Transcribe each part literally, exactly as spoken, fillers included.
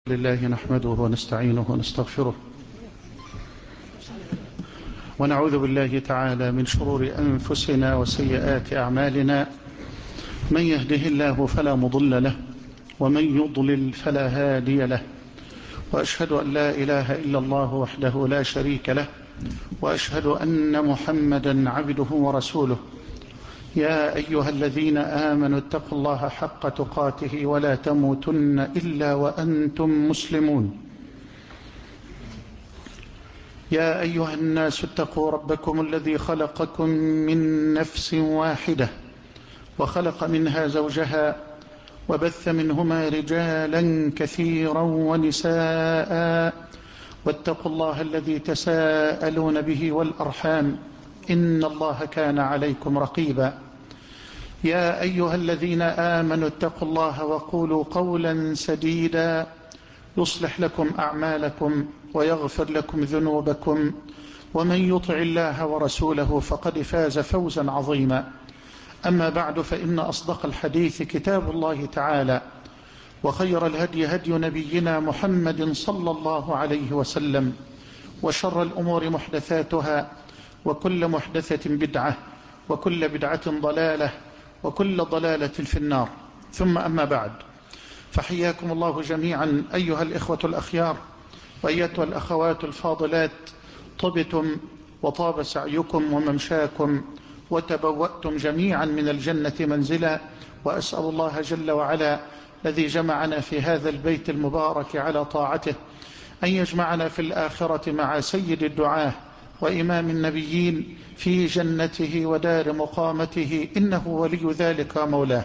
لله نحمده ونستعينه ونستغفره ونعوذ بالله تعالى من شرور أنفسنا وسيئات أعمالنا. من يهده الله فلا مضل له ومن يضلل فلا هادي له، وأشهد أن لا إله إلا الله وحده لا شريك له، وأشهد أن محمدا عبده ورسوله. يا أيها الذين آمنوا اتقوا الله حق تقاته ولا تموتن إلا وأنتم مسلمون. يا أيها الناس اتقوا ربكم الذي خلقكم من نفس واحدة وخلق منها زوجها وبث منهما رجالا كثيرا ونساء، واتقوا الله الذي تساءلون به والأرحام إن الله كان عليكم رقيبا. يا أيها الذين آمنوا اتقوا الله وقولوا قولا سديدا يصلح لكم أعمالكم ويغفر لكم ذنوبكم، ومن يطع الله ورسوله فقد فاز فوزا عظيما. أما بعد، فإن أصدق الحديث كتاب الله تعالى، وخير الهدي هدي نبينا محمد صلى الله عليه وسلم، وشر الأمور محدثاتها، وكل محدثة بدعة، وكل بدعة ضلالة، وكل ضلالة في النار. ثم أما بعد، فحياكم الله جميعا أيها الإخوة الأخيار وأيتها الأخوات الفاضلات. طبتم وطاب سعيكم وممشاكم وتبوأتم جميعا من الجنة منزلا، وأسأل الله جل وعلا الذي جمعنا في هذا البيت المبارك على طاعته أن يجمعنا في الآخرة مع سيد الدعاة وإمام النبيين في جنته ودار مقامته، إنه ولي ذلك مولاه.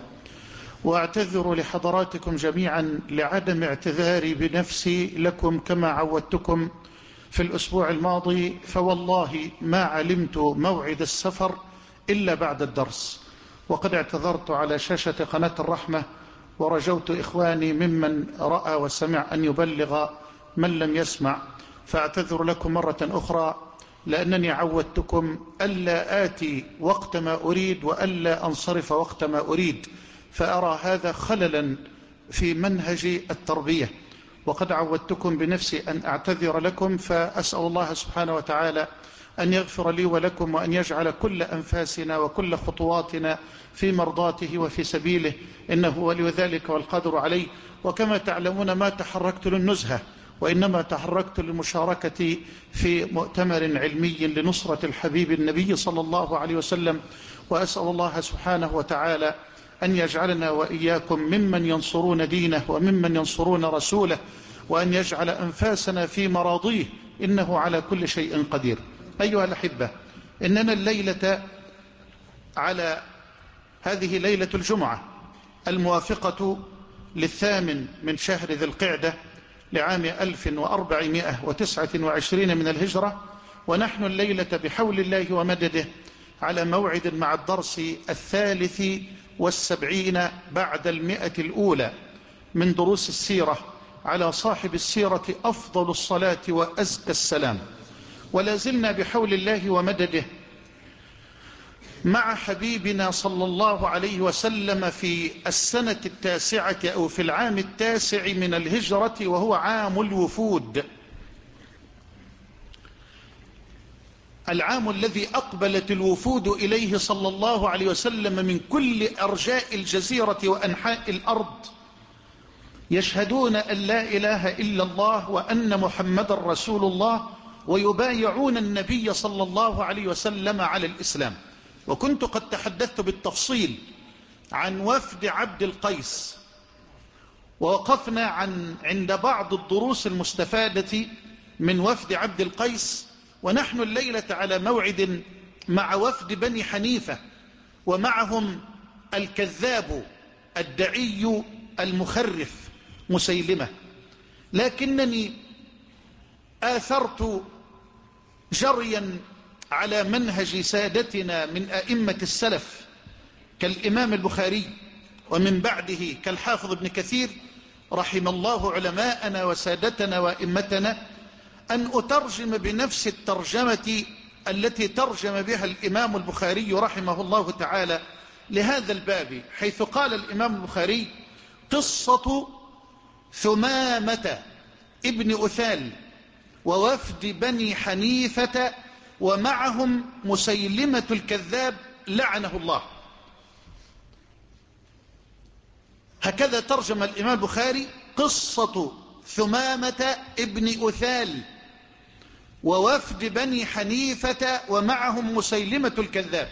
وأعتذر لحضراتكم جميعا لعدم اعتذاري بنفسي لكم كما عودتكم في الأسبوع الماضي، فوالله ما علمت موعد السفر إلا بعد الدرس، وقد اعتذرت على شاشة قناة الرحمة، ورجوت إخواني ممن رأى وسمع أن يبلغ من لم يسمع، فأعتذر لكم مرة أخرى، لأنني عودتكم ألا آتي وقت ما أريد وألا أنصرف وقت ما أريد، فأرى هذا خللا في منهج التربية، وقد عودتكم بنفسي أن أعتذر لكم، فأسأل الله سبحانه وتعالى أن يغفر لي ولكم، وأن يجعل كل أنفاسنا وكل خطواتنا في مرضاته وفي سبيله، إنه ولي ذلك والقادر عليه. وكما تعلمون ما تحركت للنزهة، وإنما تحركت للمشاركة في مؤتمر علمي لنصرة الحبيب النبي صلى الله عليه وسلم، وأسأل الله سبحانه وتعالى أن يجعلنا وإياكم ممن ينصرون دينه وممن ينصرون رسوله، وأن يجعل أنفاسنا في مراضيه، إنه على كل شيء قدير. أيها الأحبة، إننا الليلة على هذه ليلة الجمعة الموافقة للثامن من شهر ذي القعدة لعام ألف وأربعمائة وتسعة وعشرين من الهجرة، ونحن الليلة بحول الله ومدده على موعد مع الدرس الثالث والسبعين بعد المئة الأولى من دروس السيرة على صاحب السيرة أفضل الصلاة وأزكى السلام. ولا زلنا بحول الله ومدده مع حبيبنا صلى الله عليه وسلم في السنة التاسعة أو في العام التاسع من الهجرة، وهو عام الوفود، العام الذي أقبلت الوفود إليه صلى الله عليه وسلم من كل أرجاء الجزيرة وأنحاء الأرض، يشهدون أن لا إله إلا الله وأن محمد رسول الله، ويبايعون النبي صلى الله عليه وسلم على الإسلام. وكنت قد تحدثت بالتفصيل عن وفد عبد القيس، ووقفنا عن عند بعض الدروس المستفادة من وفد عبد القيس، ونحن الليلة على موعد مع وفد بني حنيفة، ومعهم الكذاب الدعي المخرف مسيلمة. لكنني آثرت جريا على منهج سادتنا من أئمة السلف كالإمام البخاري، ومن بعده كالحافظ ابن كثير، رحم الله علماءنا وسادتنا وأئمتنا، أن أترجم بنفس الترجمة التي ترجم بها الإمام البخاري رحمه الله تعالى لهذا الباب، حيث قال الإمام البخاري: قصة ثمامة ابن أثال ووفد بني حنيفة ومعهم مسيلمة الكذاب لعنه الله. هكذا ترجم الإمام البخاري قصة ثمامة ابن أثال ووفد بني حنيفة ومعهم مسيلمة الكذاب.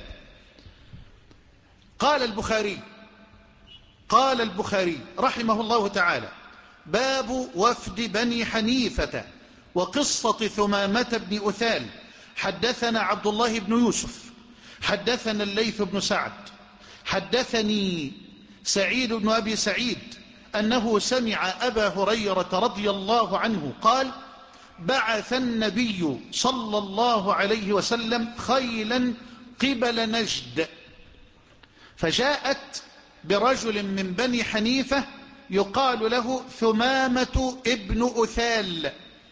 قال البخاري قال البخاري رحمه الله تعالى: باب وفد بني حنيفة وقصة ثمامة بن أثال. حدثنا عبد الله بن يوسف حدثنا الليث بن سعد حدثني سعيد بن أبي سعيد أنه سمع أبا هريرة رضي الله عنه قال: بعث النبي صلى الله عليه وسلم خيلا قبل نجد، فجاءت برجل من بني حنيفة يقال له ثمامة ابن أثال،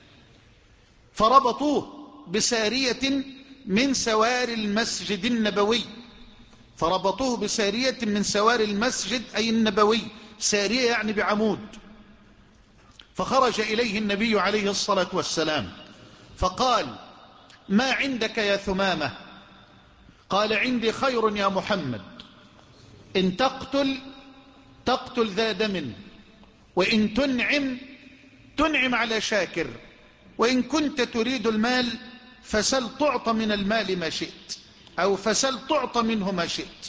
فربطوه بسارية من سوار المسجد النبوي فربطوه بسارية من سوار المسجد أي النبوي، سارية يعني بعمود. فخرج إليه النبي عليه الصلاة والسلام فقال: ما عندك يا ثمامة؟ قال: عندي خير يا محمد، إن تقتل تقتل ذا دم، وإن تنعم تنعم على شاكر، وإن كنت تريد المال فسل تعطى من المال ما شئت، أو فسل تعطى منه ما شئت.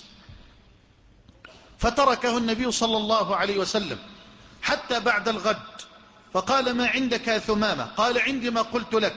فتركه النبي صلى الله عليه وسلم حتى بعد الغد، فقال: ما عندك يا ثمامة؟ قال: عندي ما قلت لك.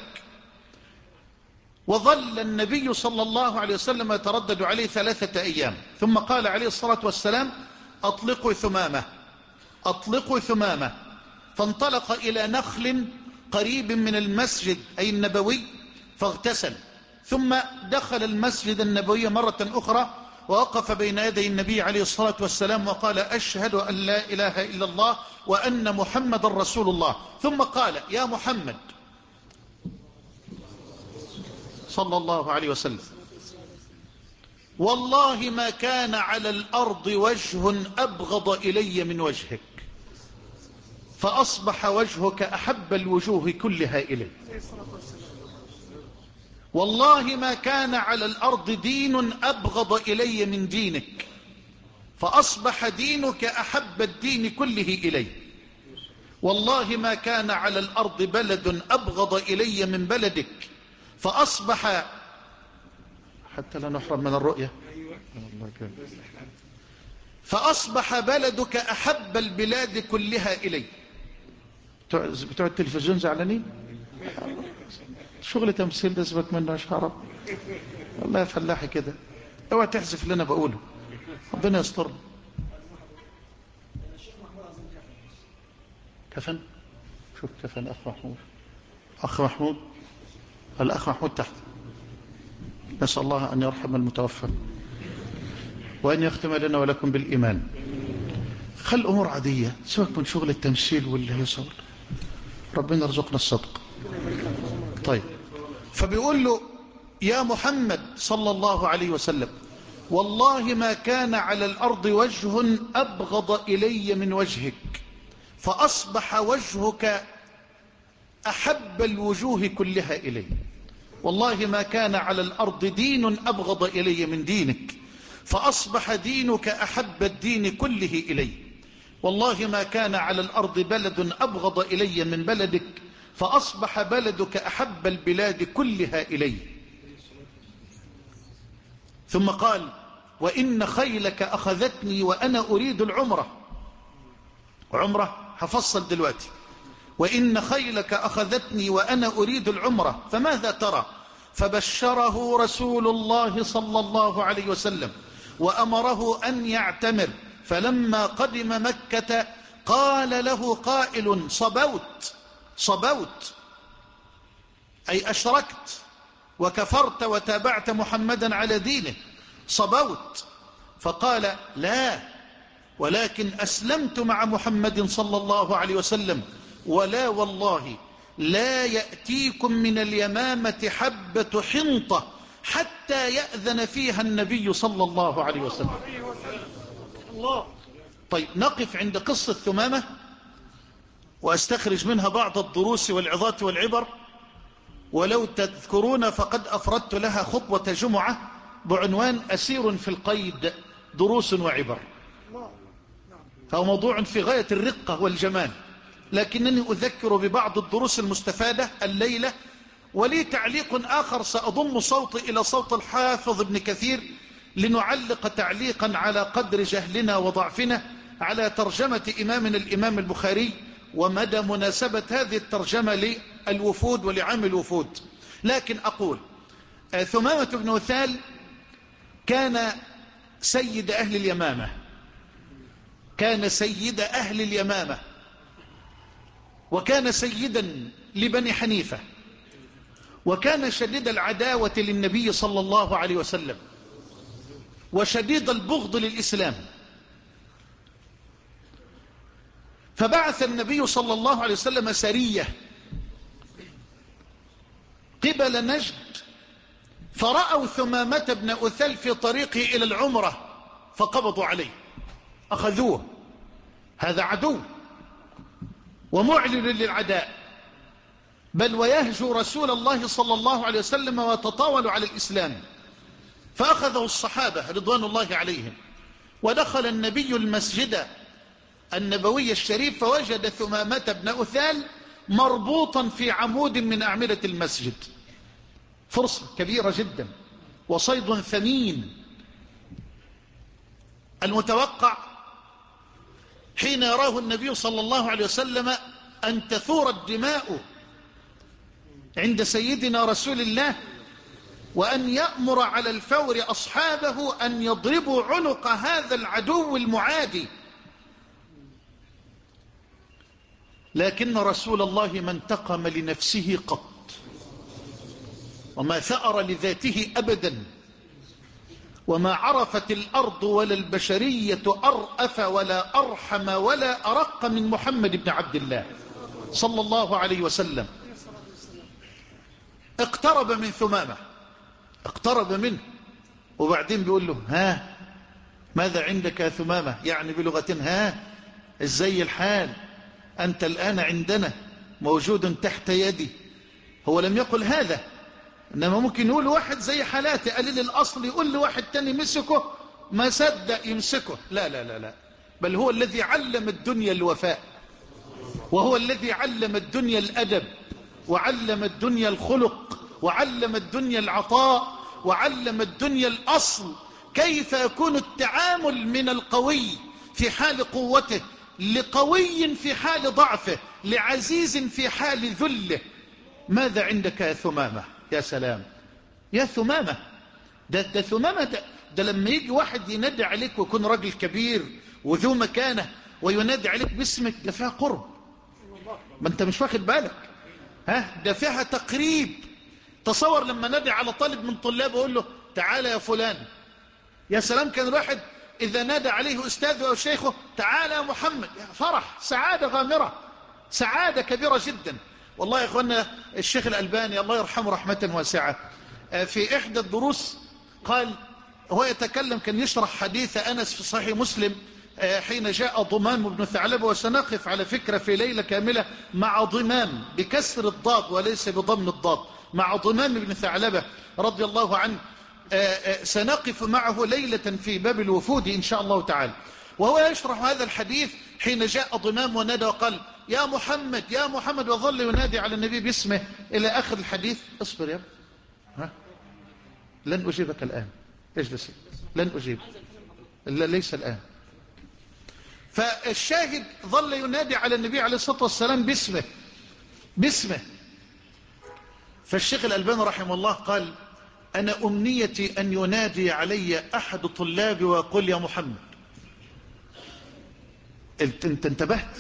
وظل النبي صلى الله عليه وسلم يتردد عليه ثلاثة أيام، ثم قال عليه الصلاة والسلام: أطلقوا ثمامة أطلقوا ثمامة. فانطلق إلى نخل قريب من المسجد أي النبوي فاغتسل، ثم دخل المسجد النبوي مرة أخرى ووقف بين يدي النبي عليه الصلاة والسلام وقال: أشهد أن لا إله إلا الله وأن محمد رسول الله. ثم قال: يا محمد صلى الله عليه وسلم، والله ما كان على الأرض وجه أبغض إلي من وجهك، فأصبح وجهك أحب الوجوه كلها إلي. والله ما كان على الأرض دين أبغض إلي من دينك، فأصبح دينك أحب الدين كله إلي. والله ما كان على الأرض بلد أبغض إلي من بلدك، فأصبح حتى لا نحرم من الرؤية فأصبح بلدك أحب البلاد كلها إلي. بتوع التلفزيون زعلانين؟ شغل تمثيل ده سبك منه يا شعرب، والله فلاحي كده، اوعى تحذف اللي انا بقوله، ربنا يستر. كفن شوف كفن اخ محمود اخ محمود الاخ محمود تحت. نسأل الله ان يرحم المتوفى وان يختم لنا ولكم بالايمان. خل امور عاديه، سيبك من شغل التمثيل واللي يصور، ربنا يرزقنا الصدق. طيب، فبيقول له: يا محمد صلى الله عليه وسلم، والله ما كان على الأرض وجه أبغض إلي من وجهك، فأصبح وجهك أحب الوجوه كلها إلي. والله ما كان على الأرض دين أبغض إلي من دينك، فأصبح دينك أحب الدين كله إلي. والله ما كان على الأرض بلد أبغض إلي من بلدك، فأصبح بلدك أحب البلاد كلها إلي. ثم قال: وإن خيلك أخذتني وأنا أريد العمرة. عمرة هفصل دلوقتي. وإن خيلك أخذتني وأنا أريد العمرة، فماذا ترى؟ فبشره رسول الله صلى الله عليه وسلم وأمره أن يعتمر. فلما قدم مكة قال له قائل: صبوت صبوت أي أشركت وكفرت وتابعت محمدا على دينه، صبوت. فقال: لا، ولكن أسلمت مع محمد صلى الله عليه وسلم، ولا والله لا يأتيكم من اليمامة حبة حنطة حتى يأذن فيها النبي صلى الله عليه وسلم. طيب، نقف عند قصة ثمامة وأستخرج منها بعض الدروس والعظات والعبر. ولو تذكرون فقد أفردت لها خطبة جمعة بعنوان أسير في القيد دروس وعبر، فهو موضوع في غاية الرقة والجمال، لكنني أذكر ببعض الدروس المستفادة الليلة. ولي تعليق آخر سأضم صوتي إلى صوت الحافظ ابن كثير لنعلق تعليقا على قدر جهلنا وضعفنا على ترجمة إمامنا الإمام البخاري ومدى مناسبة هذه الترجمة للوفود ولعام الوفود. لكن أقول ثمامة بن وثال كان سيد أهل اليمامة، كان سيد أهل اليمامة، وكان سيدا لبني حنيفة، وكان شديد العداوة للنبي صلى الله عليه وسلم، وشديد البغض للإسلام. فبعث النبي صلى الله عليه وسلم سرية قبل نجد، فرأوا ثمامة بن أثل في طريقه إلى العمرة فقبضوا عليه، أخذوه، هذا عدو ومعلن للعداء، بل ويهجو رسول الله صلى الله عليه وسلم ويتطاول على الإسلام. فأخذه الصحابة رضوان الله عليهم، ودخل النبي المسجد النبوي الشريف فوجد ثمامة بن أثال مربوطا في عمود من أعمدة المسجد. فرصة كبيرة جدا وصيد ثمين. المتوقع حين يراه النبي صلى الله عليه وسلم أن تثور الدماء عند سيدنا رسول الله، وأن يأمر على الفور أصحابه أن يضربوا عنق هذا العدو المعادي. لكن رسول الله ما انتقم لنفسه قط، وما ثأر لذاته أبدا، وما عرفت الأرض ولا البشرية أرأف ولا أرحم ولا أرق من محمد بن عبد الله صلى الله عليه وسلم. اقترب من ثمامة، اقترب منه، وبعدين بيقول له: ها ماذا عندك يا ثمامة؟ يعني بلغة ها ازاي الحال؟ أنت الآن عندنا موجود تحت يدي. هو لم يقل هذا، إنما ممكن يقول واحد زي حالاتي قليل الأصل يقول لواحد تاني مسكه ما صدق يمسكه. لا لا لا لا، بل هو الذي علم الدنيا الوفاء، وهو الذي علم الدنيا الأدب، وعلم الدنيا الخلق، وعلم الدنيا العطاء، وعلم الدنيا الأصل، كيف يكون التعامل من القوي في حال قوته لقوي في حال ضعفه، لعزيز في حال ذله. ماذا عندك يا ثمامة؟ يا سلام يا ثمامة، ده, ده ثمامة ده, ده لما يجي واحد ينادي عليك ويكون راجل كبير وذو مكانة وينادي عليك باسمك، ده فيها قرب، ما انت مش واخد بالك، ها ده فيها تقريب. تصور لما نادي على طالب من طلابه يقول له: تعالى يا فلان. يا سلام كان الواحد إذا نادى عليه أستاذه أو شيخه: تعالى يا محمد، فرح، سعادة غامرة، سعادة كبيرة جدا. والله يا إخوانا الشيخ الألباني الله يرحمه رحمة واسعة في إحدى الدروس قال، هو يتكلم كان يشرح حديث أنس في صحيح مسلم حين جاء ضمام بن ثعلبة، وسنقف على فكرة في ليلة كاملة مع ضمام بكسر الضاد وليس بضم الضاد، مع ضمام بن ثعلبة رضي الله عنه، سنقف معه ليلة في باب الوفود إن شاء الله تعالى. وهو يشرح هذا الحديث حين جاء ضمام ونادى وقال: يا محمد يا محمد، وظل ينادي على النبي باسمه إلى آخر الحديث. اصبر يا ها، لن أجيبك الآن، اجلس، لن أجيب، لا ليس الآن. فالشاهد ظل ينادي على النبي عليه الصلاة والسلام باسمه باسمه فالشيخ الألباني رحمه الله قال: أنا أمنيتي أن ينادي علي أحد طلابي ويقول يا محمد. انت انتبهت؟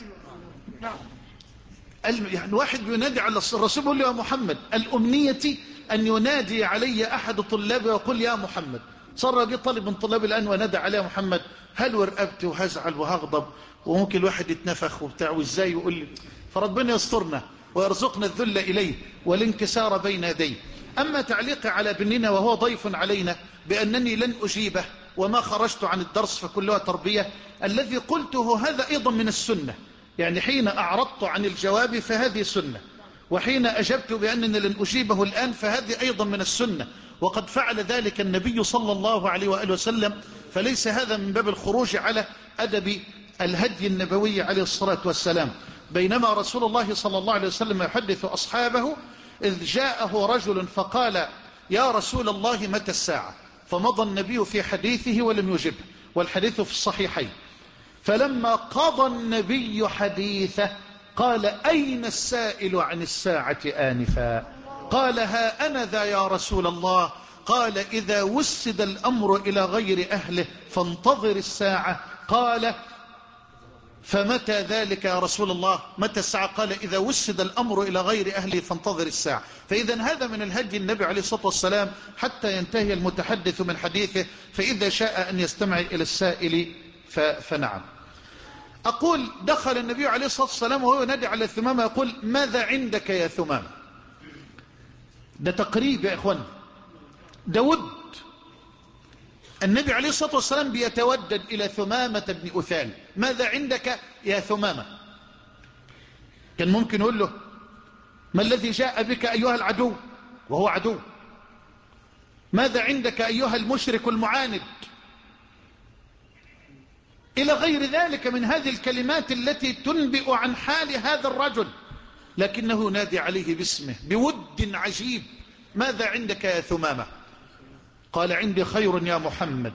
يعني واحد بينادي على الرسول يقول يا محمد. الأمنية أن ينادي علي أحد طلابي ويقول يا محمد. صار لي طالب من طلابي الآن ونادى علي محمد، هل ورقبتي وهزعل وهغضب، وممكن الواحد يتنفخ وبتاع وازاي يقول لي. فربنا يسترنا ويرزقنا الذل إليه والانكسار بين يديه. أما تعليقي على ابننا وهو ضيف علينا بأنني لن أجيبه وما خرجت عن الدرس فكلها تربية، الذي قلته هذا أيضا من السنة، يعني حين أعرضت عن الجواب فهذه سنة، وحين أجبت بأنني لن أجيبه الآن فهذه أيضا من السنة، وقد فعل ذلك النبي صلى الله عليه وآله وسلم، فليس هذا من باب الخروج على أدب الهدي النبوي عليه الصلاة والسلام. بينما رسول الله صلى الله عليه وسلم يحدث أصحابه إذ جاءه رجل فقال يا رسول الله متى الساعة؟ فمضى النبي في حديثه ولم يجبه، والحديث في الصحيحين. فلما قضى النبي حديثه قال أين السائل عن الساعة آنفا؟ قال ها أنا ذا يا رسول الله. قال إذا وسد الأمر إلى غير أهله فانتظر الساعة. قال فمتى ذلك يا رسول الله؟ متى الساعة؟ قال إذا وسد الأمر إلى غير أهله فانتظر الساعة. فإذا هذا من الهدي النبي عليه الصلاة والسلام حتى ينتهي المتحدث من حديثه، فإذا شاء أن يستمع إلى السائل فنعم. أقول دخل النبي عليه الصلاة والسلام وهو ينادي على ثمامة يقول ماذا عندك يا ثمامة؟ ده تقريب يا إخوان، ده ود. النبي عليه الصلاة والسلام بيتودد إلى ثمامة بن أثال. ماذا عندك يا ثمامة؟ كان ممكن يقول له ما الذي جاء بك أيها العدو، وهو عدو. ماذا عندك أيها المشرك المعاند، إلى غير ذلك من هذه الكلمات التي تنبئ عن حال هذا الرجل. لكنه ينادي عليه باسمه بود عجيب. ماذا عندك يا ثمامة؟ قال عندي خير يا محمد،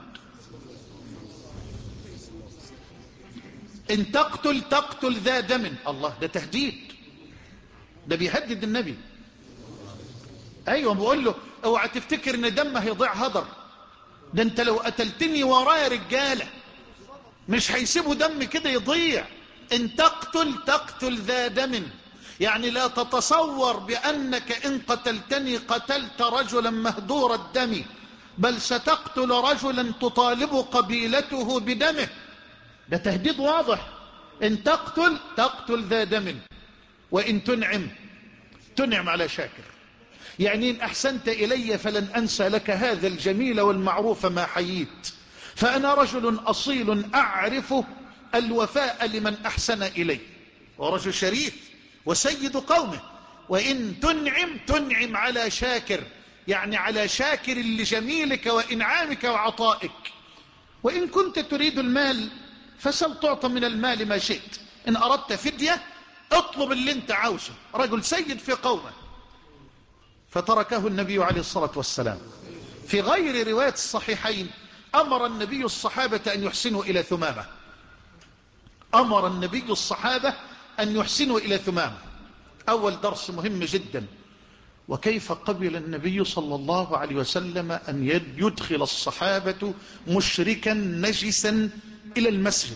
إن تقتل تقتل ذا دم. الله، ده تهديد، ده بيهدد النبي. أيوة، بقول له اوعى تفتكر ان دمه هيضيع هدر، ده انت لو قتلتني ورايا رجالة مش هيسيبوا دم كده يضيع. إن تقتل تقتل ذا دم، يعني لا تتصور بأنك إن قتلتني قتلت رجلا مهدور الدم، بل ستقتل رجلا تطالب قبيلته بدمه. ده تهديد واضح. إن تقتل تقتل ذا دم، وإن تنعم تنعم على شاكر. يعني إن أحسنت إلي فلن أنسى لك هذا الجميل والمعروف ما حييت، فأنا رجل أصيل أعرف الوفاء لمن أحسن إلي، ورجل شريف وسيد قومه. وإن تنعم تنعم على شاكر، يعني على شاكر لجميلك وإنعامك وعطائك. وإن كنت تريد المال فسل تعطى من المال ما شئت، إن أردت فدية اطلب اللي انت عاوزه. رجل سيد في قومه. فتركه النبي عليه الصلاة والسلام. في غير رواية الصحيحين أمر النبي الصحابة أن يحسنوا إلى ثمامة. أمر النبي الصحابة أن يحسنوا إلى ثمامة. أول درس مهم جدا، وكيف قبل النبي صلى الله عليه وسلم أن يدخل الصحابة مشركا نجسا إلى المسجد.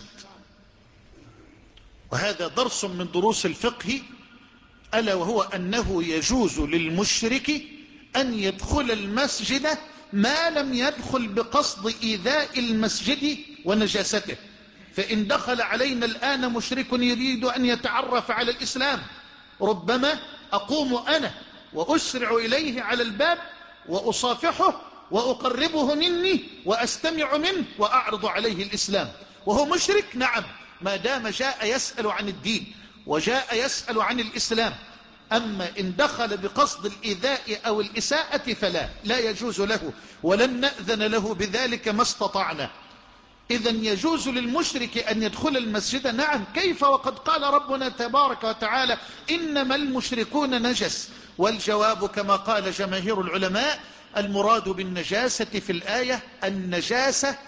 وهذا درس من دروس الفقه، ألا وهو أنه يجوز للمشرك أن يدخل المسجد ما لم يدخل بقصد إيذاء المسجد ونجاسته. فإن دخل علينا الآن مشرك يريد أن يتعرف على الإسلام، ربما أقوم أنا وأسرع إليه على الباب وأصافحه وأقربه مني وأستمع منه وأعرض عليه الإسلام وهو مشرك. نعم، ما دام جاء يسأل عن الدين وجاء يسأل عن الإسلام. أما إن دخل بقصد الإيذاء أو الإساءة فلا لا يجوز له، ولن نأذن له بذلك ما استطعنا. إذن يجوز للمشرك أن يدخل المسجد. نعم، كيف وقد قال ربنا تبارك وتعالى إنما المشركون نجس. والجواب كما قال جماهير العلماء المراد بالنجاسة في الآية النجاسة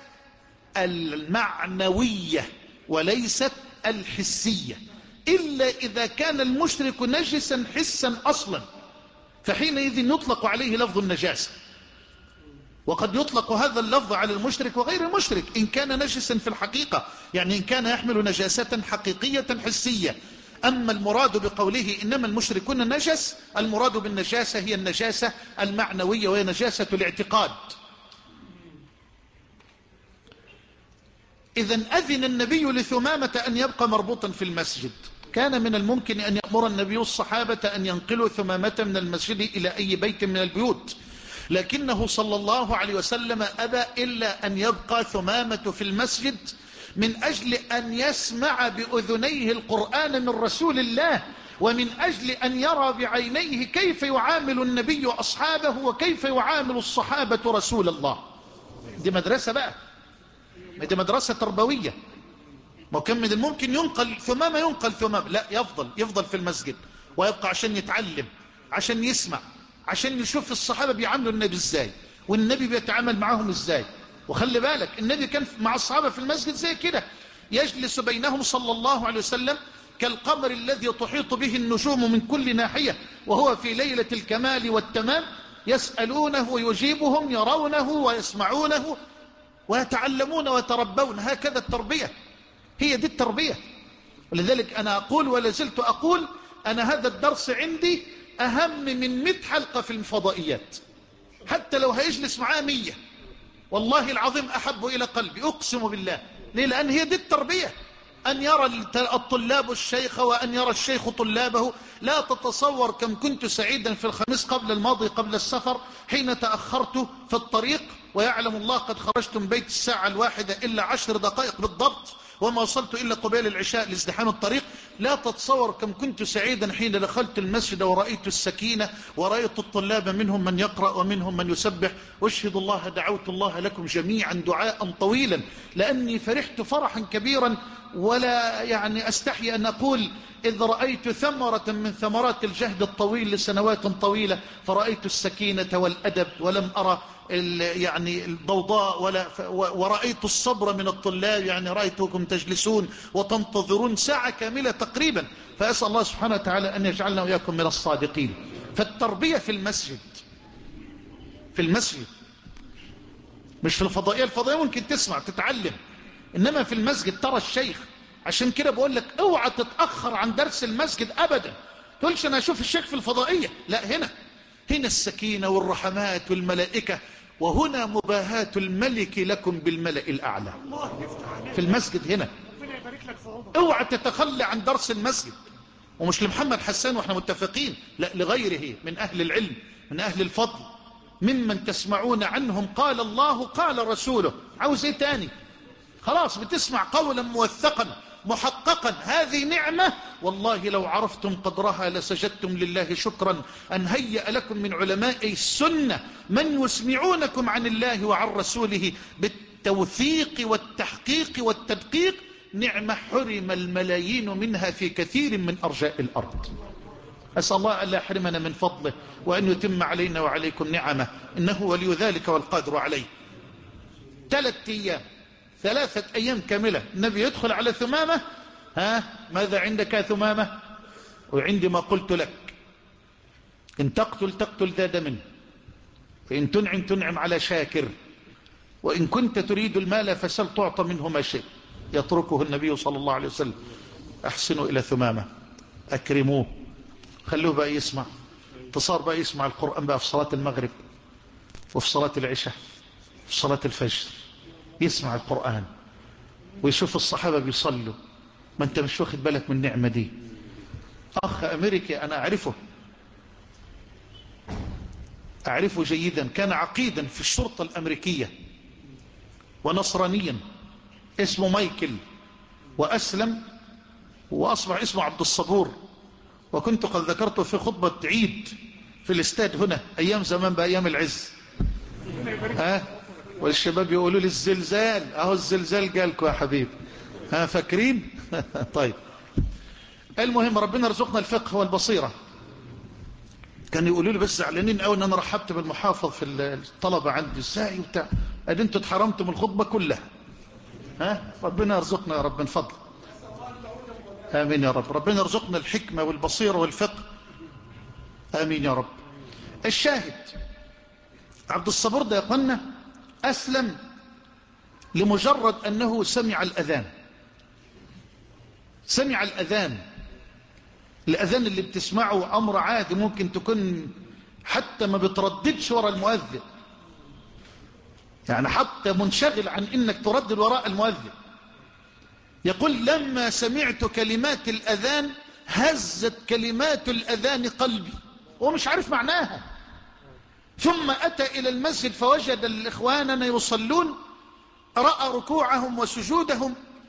المعنوية وليست الحسية، إلا إذا كان المشرك نجسا حسا أصلا، فحينئذ يطلق عليه لفظ النجاسة. وقد يطلق هذا اللفظ على المشرك وغير المشرك إن كان نجسا في الحقيقة، يعني إن كان يحمل نجاسة حقيقية حسية. أما المراد بقوله إنما المشركون نجس، المراد بالنجاسة هي النجاسة المعنوية وهي نجاسة الاعتقاد. إذن أذن النبي لثمامة أن يبقى مربوطا في المسجد. كان من الممكن أن يأمر النبي الصحابة أن ينقلوا ثمامة من المسجد إلى أي بيت من البيوت، لكنه صلى الله عليه وسلم أبى إلا أن يبقى ثمامة في المسجد من أجل أن يسمع بأذنيه القرآن من رسول الله، ومن أجل أن يرى بعينيه كيف يعامل النبي أصحابه وكيف يعامل الصحابة رسول الله. دي مدرسة بقى، دي مدرسة تربوية. مكمل ممكن ينقل ثمامة، ينقل ثمامة، لا، يفضل يفضل في المسجد ويبقى عشان يتعلم، عشان يسمع، عشان يشوف الصحابة بيعاملوا النبي ازاي والنبي بيتعامل معهم ازاي. وخلي بالك النبي كان مع الصحابة في المسجد زي كده، يجلس بينهم صلى الله عليه وسلم كالقمر الذي تحيط به النجوم من كل ناحية، وهو في ليلة الكمال والتمام، يسألونه ويجيبهم، يرونه ويسمعونه ويتعلمون ويتربون. هكذا التربية، هي دي التربية. ولذلك أنا أقول ولا زلت أقول، أنا هذا الدرس عندي أهم من مئة حلقة في الفضائيات، حتى لو هيجلس معاه مية، والله العظيم أحب إلى قلبي، أقسم بالله. ليه؟ لأن هي دي التربية، أن يرى الطلاب الشيخ وأن يرى الشيخ طلابه. لا تتصور كم كنت سعيدا في الخميس قبل الماضي قبل السفر حين تأخرت في الطريق، ويعلم الله قد خرجت من بيت الساعة الواحدة إلا عشر دقائق بالضبط، وما وصلت إلا قبيل العشاء لازدحام الطريق. لا تتصور كم كنت سعيدا حين دخلت المسجد ورأيت السكينة، ورأيت الطلاب منهم من يقرأ ومنهم من يسبح. أشهد الله دعوت الله لكم جميعا دعاء طويلا، لأني فرحت فرحا كبيرا، ولا يعني أستحي أن أقول إذ رأيت ثمرة من ثمرات الجهد الطويل لسنوات طويلة، فرأيت السكينة والأدب، ولم أرى يعني الضوضاء، ولا ورأيت الصبر من الطلاب، يعني رأيتكم تجلسون وتنتظرون ساعة كاملة تقريبا. فأسأل الله سبحانه وتعالى أن يجعلنا وإياكم من الصادقين. فالتربية في المسجد، في المسجد مش في الفضائية. الفضائية ممكن تسمع تتعلم، إنما في المسجد ترى الشيخ. عشان كده بقول لك اوعى تتأخر عن درس المسجد أبدا. تقولش أنا أشوف الشيخ في الفضائية، لا، هنا هنا السكينة والرحمات والملائكة، وهنا مباهاة الملك لكم بالملأ الأعلى في المسجد هنا. اوعى تتخلى عن درس المسجد. ومش لمحمد حسان واحنا متفقين، لا، لغيره من أهل العلم، من أهل الفضل، ممن تسمعون عنهم قال الله قال رسوله. عاوز ايه تاني؟ خلاص بتسمع قولا موثقا محققا، هذه نعمة والله لو عرفتم قدرها لسجدتم لله شكرا أن هيأ لكم من علماء السنة من يسمعونكم عن الله وعن رسوله بالتوثيق والتحقيق والتدقيق. نعمة حرم الملايين منها في كثير من أرجاء الأرض. أسأل الله أن لا يحرمنا من فضله، وأن يتم علينا وعليكم نعمه، إنه ولي ذلك والقادر عليه. ثلاثة أيام ثلاثة أيام كاملة النبي يدخل على ثمامة، ها ماذا عندك يا ثمامة؟ وعندي ما قلت لك، إن تقتل تقتل ذا دم، فإن تنعم تنعم على شاكر، وإن كنت تريد المال فسل تعطى منه ما شئت. يتركه النبي صلى الله عليه وسلم. أحسنوا إلى ثمامة، أكرموه، خلوه بقى يسمع. تصار بقى يسمع القرآن بقى في صلاة المغرب وفي صلاة العشاء في صلاة الفجر، يسمع القرآن ويشوف الصحابة بيصلوا. ما انت مش واخد بالك من النعمة دي. أخ أمريكي أنا أعرفه أعرفه جيدا، كان عقيدا في الشرطة الأمريكية ونصرانيا، اسمه مايكل، وأسلم وأصبح اسمه عبد الصبور. وكنت قد ذكرته في خطبة عيد في الاستاد هنا أيام زمان بأيام العز. ها والشباب يقولوا لي الزلزال، اهو الزلزال جالكم يا حبيبي، ها فاكرين؟ طيب، المهم ربنا رزقنا الفقه والبصيرة. كان يقولوا لي بس زعلانين قوي ان انا رحبت بالمحافظ في الطلبة عندي، ازاي وبتاع، ادي انتوا اتحرمتوا من الخطبة كلها. ها ربنا يرزقنا يا رب من فضل. امين يا رب. ربنا يرزقنا الحكمة والبصيرة والفقه، امين يا رب. الشاهد عبد الصبور ده يقولنا أسلم لمجرد أنه سمع الأذان. سمع الأذان. الأذان اللي بتسمعه أمر عادي، ممكن تكون حتى ما بترددش وراء المؤذن، يعني حتى منشغل عن إنك تردد وراء المؤذن. يقول لما سمعت كلمات الأذان هزت كلمات الأذان قلبي، ومش عارف معناها. ثم أتى إلى المسجد فوجد الإخواننا يصلون، رأى ركوعهم وسجودهم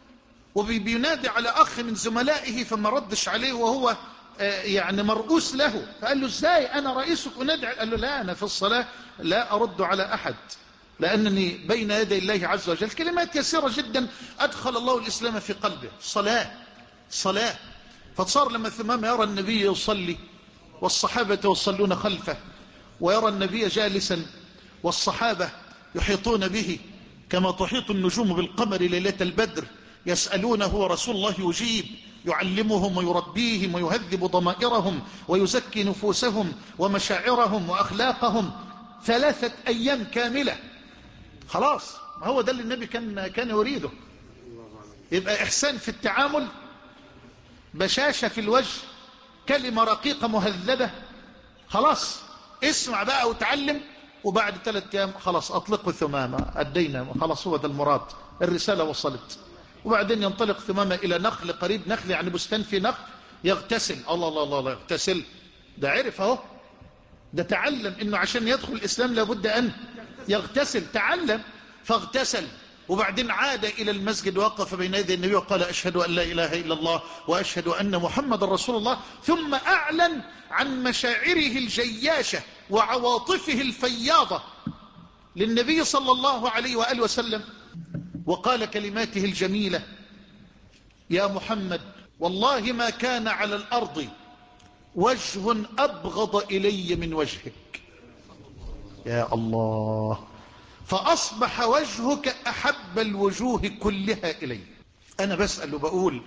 وبينادي على أخ من زملائه فما ردش عليه وهو يعني مرؤوس له، فقال له ازاي أنا رئيسك أنادي؟ قال له لا، أنا في الصلاة لا أرد على أحد، لأنني بين يدي الله عز وجل. كلمات يسيرة جدا أدخل الله الإسلام في قلبه. صلاة صلاة. فصار لما ثمامة يرى النبي يصلي والصحابة يصلون خلفه، ويرى النبي جالسا والصحابة يحيطون به كما تحيط النجوم بالقمر ليلة البدر، يسألونه ورسول الله يجيب، يعلمهم ويربيهم ويهذب ضمائرهم ويزكي نفوسهم ومشاعرهم وأخلاقهم ثلاثة أيام كاملة. خلاص، ما هو ده اللي النبي كان كان يريده. يبقى إحسان في التعامل، بشاشة في الوجه، كلمة رقيقة مهذبة. خلاص اسمع بقى وتعلم، وبعد ثلاثة أيام خلاص أطلقوا ثمامة، أدينا خلاص، هو ده المراد، الرسالة وصلت. وبعدين ينطلق ثمامة إلى نخل قريب، نخل يعني بستان في نخل، يغتسل. الله الله الله, الله يغتسل، ده عرف اهو، ده تعلم انه عشان يدخل الاسلام لابد ان يغتسل، تعلم فاغتسل. وبعدين عاد الى المسجد ووقف بين يدي النبي وقال اشهد ان لا اله الا الله واشهد ان محمد رسول الله. ثم اعلن عن مشاعره الجياشة وعواطفه الفياضة للنبي صلى الله عليه وآله وسلم، وقال كلماته الجميلة: يا محمد والله ما كان على الأرض وجه أبغض إلي من وجهك. يا الله، فأصبح وجهك أحب الوجوه كلها إلي. أنا بسأل وبقول: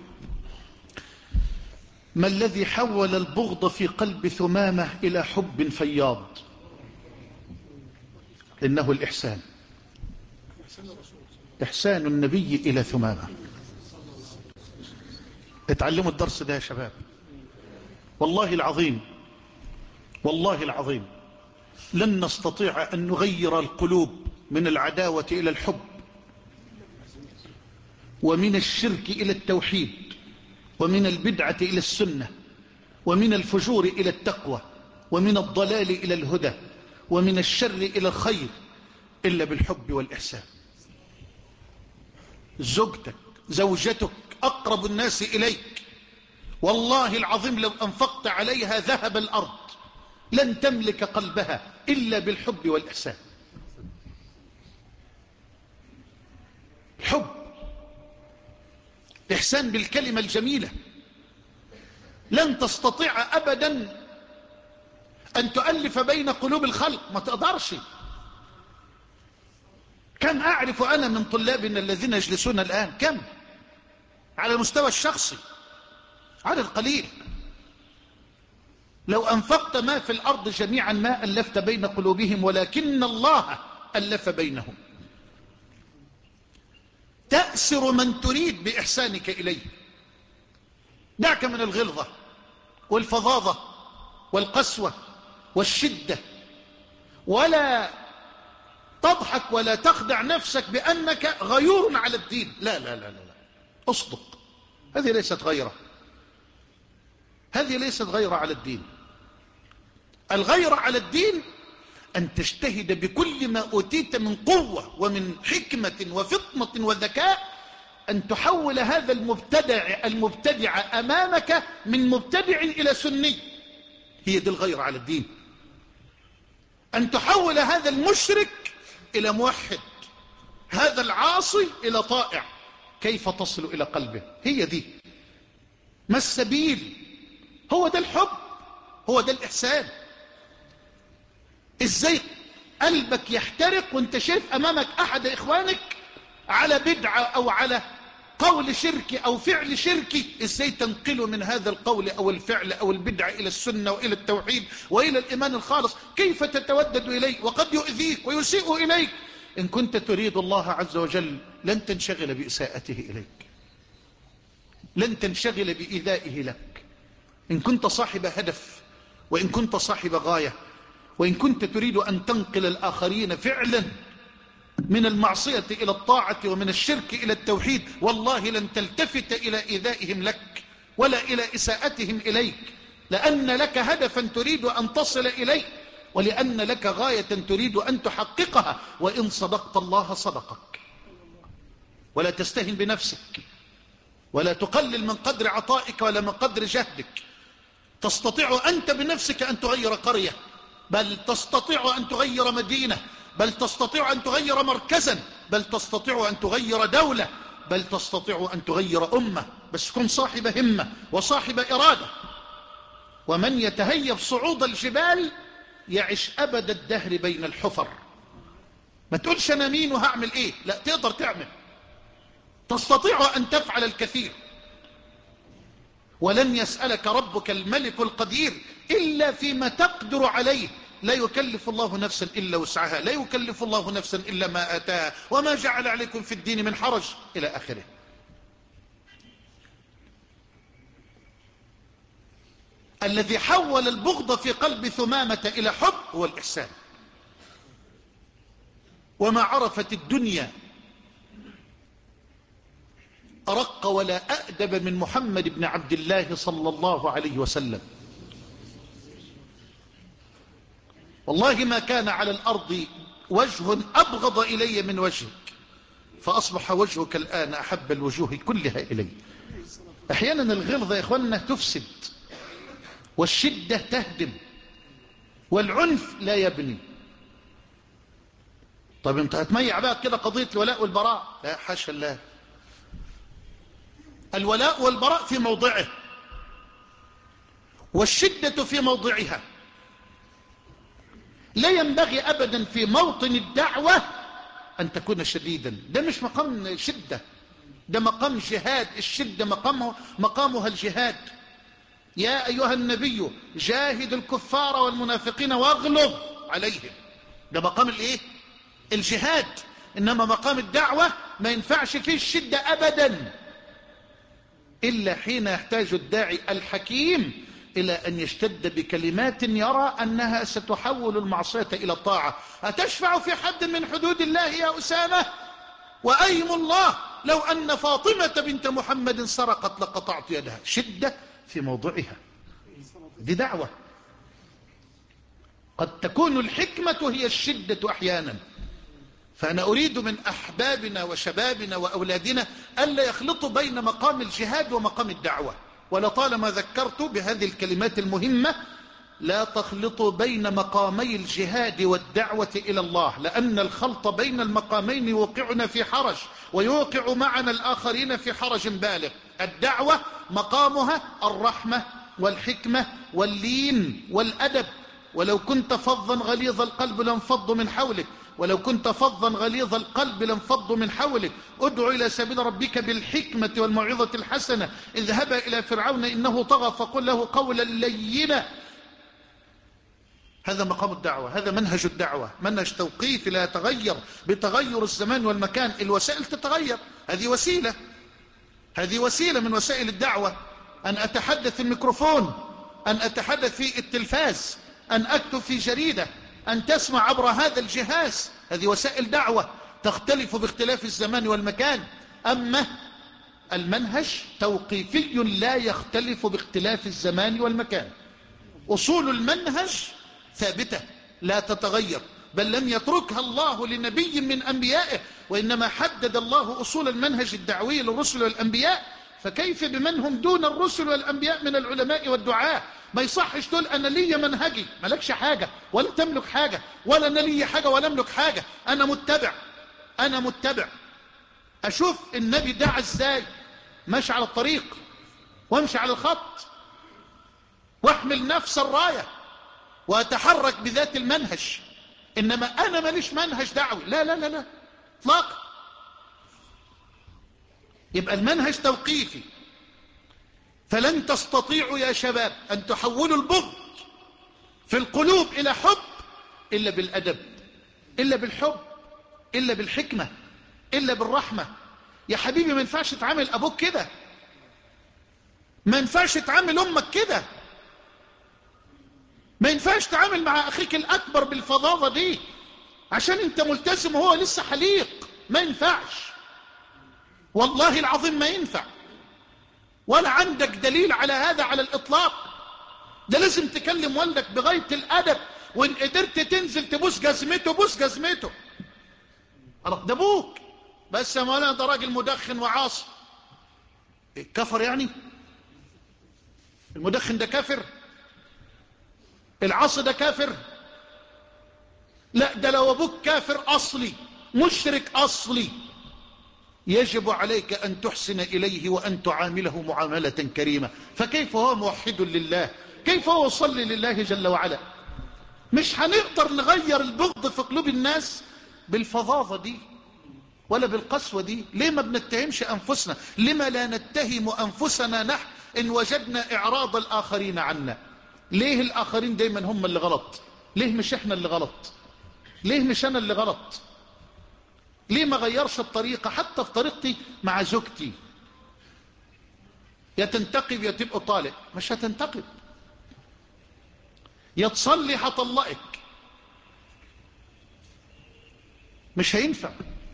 ما الذي حول البغض في قلب ثمامة إلى حب فياض؟ إنه الإحسان، إحسان النبي إلى ثمامة. اتعلموا الدرس ده يا شباب، والله العظيم والله العظيم لن نستطيع أن نغير القلوب من العداوة إلى الحب، ومن الشرك إلى التوحيد، ومن البدعة إلى السنة، ومن الفجور إلى التقوى، ومن الضلال إلى الهدى، ومن الشر إلى الخير، إلا بالحب والإحسان. زوجتك زوجتك أقرب الناس إليك، والله العظيم لو أنفقت عليها ذهب الأرض لن تملك قلبها إلا بالحب والإحسان. حب، إحسان بالكلمة الجميلة. لن تستطيع أبدا أن تؤلف بين قلوب الخلق، ما تقدرش. كم أعرف أنا من طلابنا الذين يجلسون الآن، كم على المستوى الشخصي، عدد قليل. لو أنفقت ما في الأرض جميعا ما ألفت بين قلوبهم، ولكن الله ألف بينهم. تأسر من تريد بإحسانك إليه. دعك من الغلظة والفظاظة والقسوة والشدة، ولا تضحك ولا تخدع نفسك بأنك غيور على الدين. لا لا لا لا, لا. أصدق، هذه ليست غيرة، هذه ليست غيرة على الدين. الغيرة على الدين أن تجتهد بكل ما أوتيت من قوة ومن حكمة وفطنة وذكاء أن تحول هذا المبتدع المبتدع أمامك من مبتدع إلى سني. هي دي الغيرة على الدين. أن تحول هذا المشرك إلى موحد، هذا العاصي إلى طائع. كيف تصل إلى قلبه؟ هي دي. ما السبيل؟ هو ده الحب، هو ده الإحسان. إزاي قلبك يحترق وانت شايف أمامك أحد إخوانك على بدعة أو على قول شركي أو فعل شركي، إزاي تنقله من هذا القول أو الفعل أو البدعة إلى السنة وإلى التوحيد وإلى الإيمان الخالص؟ كيف تتودد إليه وقد يؤذيك ويسيء إليك؟ إن كنت تريد الله عز وجل لن تنشغل بإساءته إليك، لن تنشغل بإيذائه لك. إن كنت صاحب هدف، وإن كنت صاحب غاية، وإن كنت تريد أن تنقل الآخرين فعلا من المعصية إلى الطاعة ومن الشرك إلى التوحيد، والله لن تلتفت إلى إيذائهم لك ولا إلى إساءتهم إليك، لأن لك هدفا تريد أن تصل إليه، ولأن لك غاية تريد أن تحققها. وإن صدقت الله صدقك. ولا تستهن بنفسك، ولا تقلل من قدر عطائك ولا من قدر جهدك. تستطيع أنت بنفسك أن تغير قرية، بل تستطيع أن تغير مدينة، بل تستطيع أن تغير مركزا، بل تستطيع أن تغير دولة، بل تستطيع أن تغير أمة. بس كن صاحب همة وصاحب إرادة. ومن يتهيب صعود الجبال يعيش أبد الدهر بين الحفر. ما تقولش أنا مين وهعمل إيه، لا، تقدر تعمل، تستطيع أن تفعل الكثير. ولن يسألك ربك الملك القدير إلا فيما تقدر عليه. لا يكلف الله نفسا إلا وسعها، لا يكلف الله نفسا إلا ما آتاها، وما جعل عليكم في الدين من حرج إلى آخره. الذي حول البغض في قلب ثمامة إلى حب هو الإحسان. وما عرفت الدنيا أرق ولا أأدب من محمد بن عبد الله صلى الله عليه وسلم. والله ما كان على الأرض وجه أبغض إلي من وجهك، فأصبح وجهك الآن أحب الوجوه كلها إلي. أحيانا الغلظة يا إخواننا تفسد، والشدة تهدم، والعنف لا يبني. طب انت هتميع بقى كده قضية الولاء والبراء؟ لا، حاشا الله. الولاء والبراء في موضعه، والشدة في موضعها. لا ينبغي أبدا في موطن الدعوة أن تكون شديدا. ده مش مقام شدة، ده مقام جهاد. الشدة مقامه مقامها الجهاد. يا أيها النبي جاهد الكفار والمنافقين واغلظ عليهم. ده مقام الايه؟ الجهاد. إنما مقام الدعوة ما ينفعش فيه الشدة أبدا، إلا حين يحتاج الداعي الحكيم إلى أن يشتد بكلمات يرى أنها ستحول المعصية إلى الطاعة. أتشفع في حد من حدود الله يا أسامة؟ وأيم الله لو أن فاطمة بنت محمد سرقت لقطعت يدها. شدة في موضعها، دي دعوة. قد تكون الحكمة هي الشدة أحيانا. فأنا أريد من أحبابنا وشبابنا وأولادنا ألا يخلطوا بين مقام الجهاد ومقام الدعوة. ولطالما ذكرت بهذه الكلمات المهمة: لا تخلطوا بين مقامي الجهاد والدعوة إلى الله، لأن الخلط بين المقامين يوقعنا في حرج، ويوقع معنا الآخرين في حرج بالغ. الدعوة مقامها الرحمة والحكمة واللين والأدب. ولو كنت فظا غليظ القلب لانفضوا من حولك، ولو كنت فظا غليظ القلب لانفضوا من حولك. ادع إلى سبيل ربك بالحكمة والموعظة الحسنة. اذهبا إلى فرعون إنه طغى فقل له قولا لينا. هذا مقام الدعوة، هذا منهج الدعوة، منهج توقيفي لا يتغير بتغير الزمان والمكان. الوسائل تتغير، هذه وسيلة، هذه وسيلة من وسائل الدعوة. أن أتحدث في الميكروفون، أن أتحدث في التلفاز، أن أكتب في جريدة، أن تسمع عبر هذا الجهاز، هذه وسائل دعوة تختلف باختلاف الزمان والمكان. أما المنهج توقيفي لا يختلف باختلاف الزمان والمكان. أصول المنهج ثابتة لا تتغير، بل لم يتركها الله لنبي من أنبيائه، وإنما حدد الله أصول المنهج الدعوي للرسل والأنبياء. فكيف بمن هم دون الرسل والأنبياء من العلماء والدعاة؟ ما يصحش تقول أنا لي منهجي. ملكش حاجة ولا تملك حاجة، ولا أنا لي حاجة ولا أملك حاجة. أنا متبع، أنا متبع. أشوف النبي دعا إزاي، ماشي على الطريق وامشي على الخط، واحمل نفس الراية وأتحرك بذات المنهج. إنما أنا ماليش منهج دعوي، لا لا لا لا اطلاقا. يبقى المنهج توقيفي. فلن تستطيعوا يا شباب أن تحولوا البغض في القلوب إلى حب إلا بالأدب، إلا بالحب، إلا بالحكمة، إلا بالرحمة. يا حبيبي ما ينفعش تعامل أبوك كده، ما ينفعش تعامل أمك كده، ما ينفعش تعامل مع أخيك الأكبر بالفظاظة دي عشان أنت ملتزم وهو لسه حليق. ما ينفعش، والله العظيم ما ينفع، ولا عندك دليل على هذا على الإطلاق. ده لازم تكلم والدك بغاية الأدب، وإن قدرت تنزل تبوس جزمته بوس جزمته. ده أبوك، بس يا مولانا ده راجل مدخن وعاصي. كفر يعني؟ المدخن ده كافر؟ العصي ده كافر؟ لا، ده لو ابوك كافر اصلي مشرك اصلي يجب عليك ان تحسن اليه وان تعامله معاملة كريمة. فكيف هو موحد لله؟ كيف هو يصلي لله جل وعلا؟ مش هنقدر نغير البغض في قلوب الناس بالفظاظة دي ولا بالقسوة دي. ليه ما بنتهمش أنفسنا؟ لما لا نتهم أنفسنا نحن إن وجدنا إعراض الآخرين عنا؟ ليه الآخرين دايما هم اللي غلط؟ ليه مش إحنا اللي غلط؟ ليه مش أنا اللي غلط؟ ليه ما غيرش الطريقة؟ حتى في طريقتي مع زوجتي، يا تنتقب يا تبقى طالق. مش هتنتقب، يا تصلي هطلقك، مش هينفع.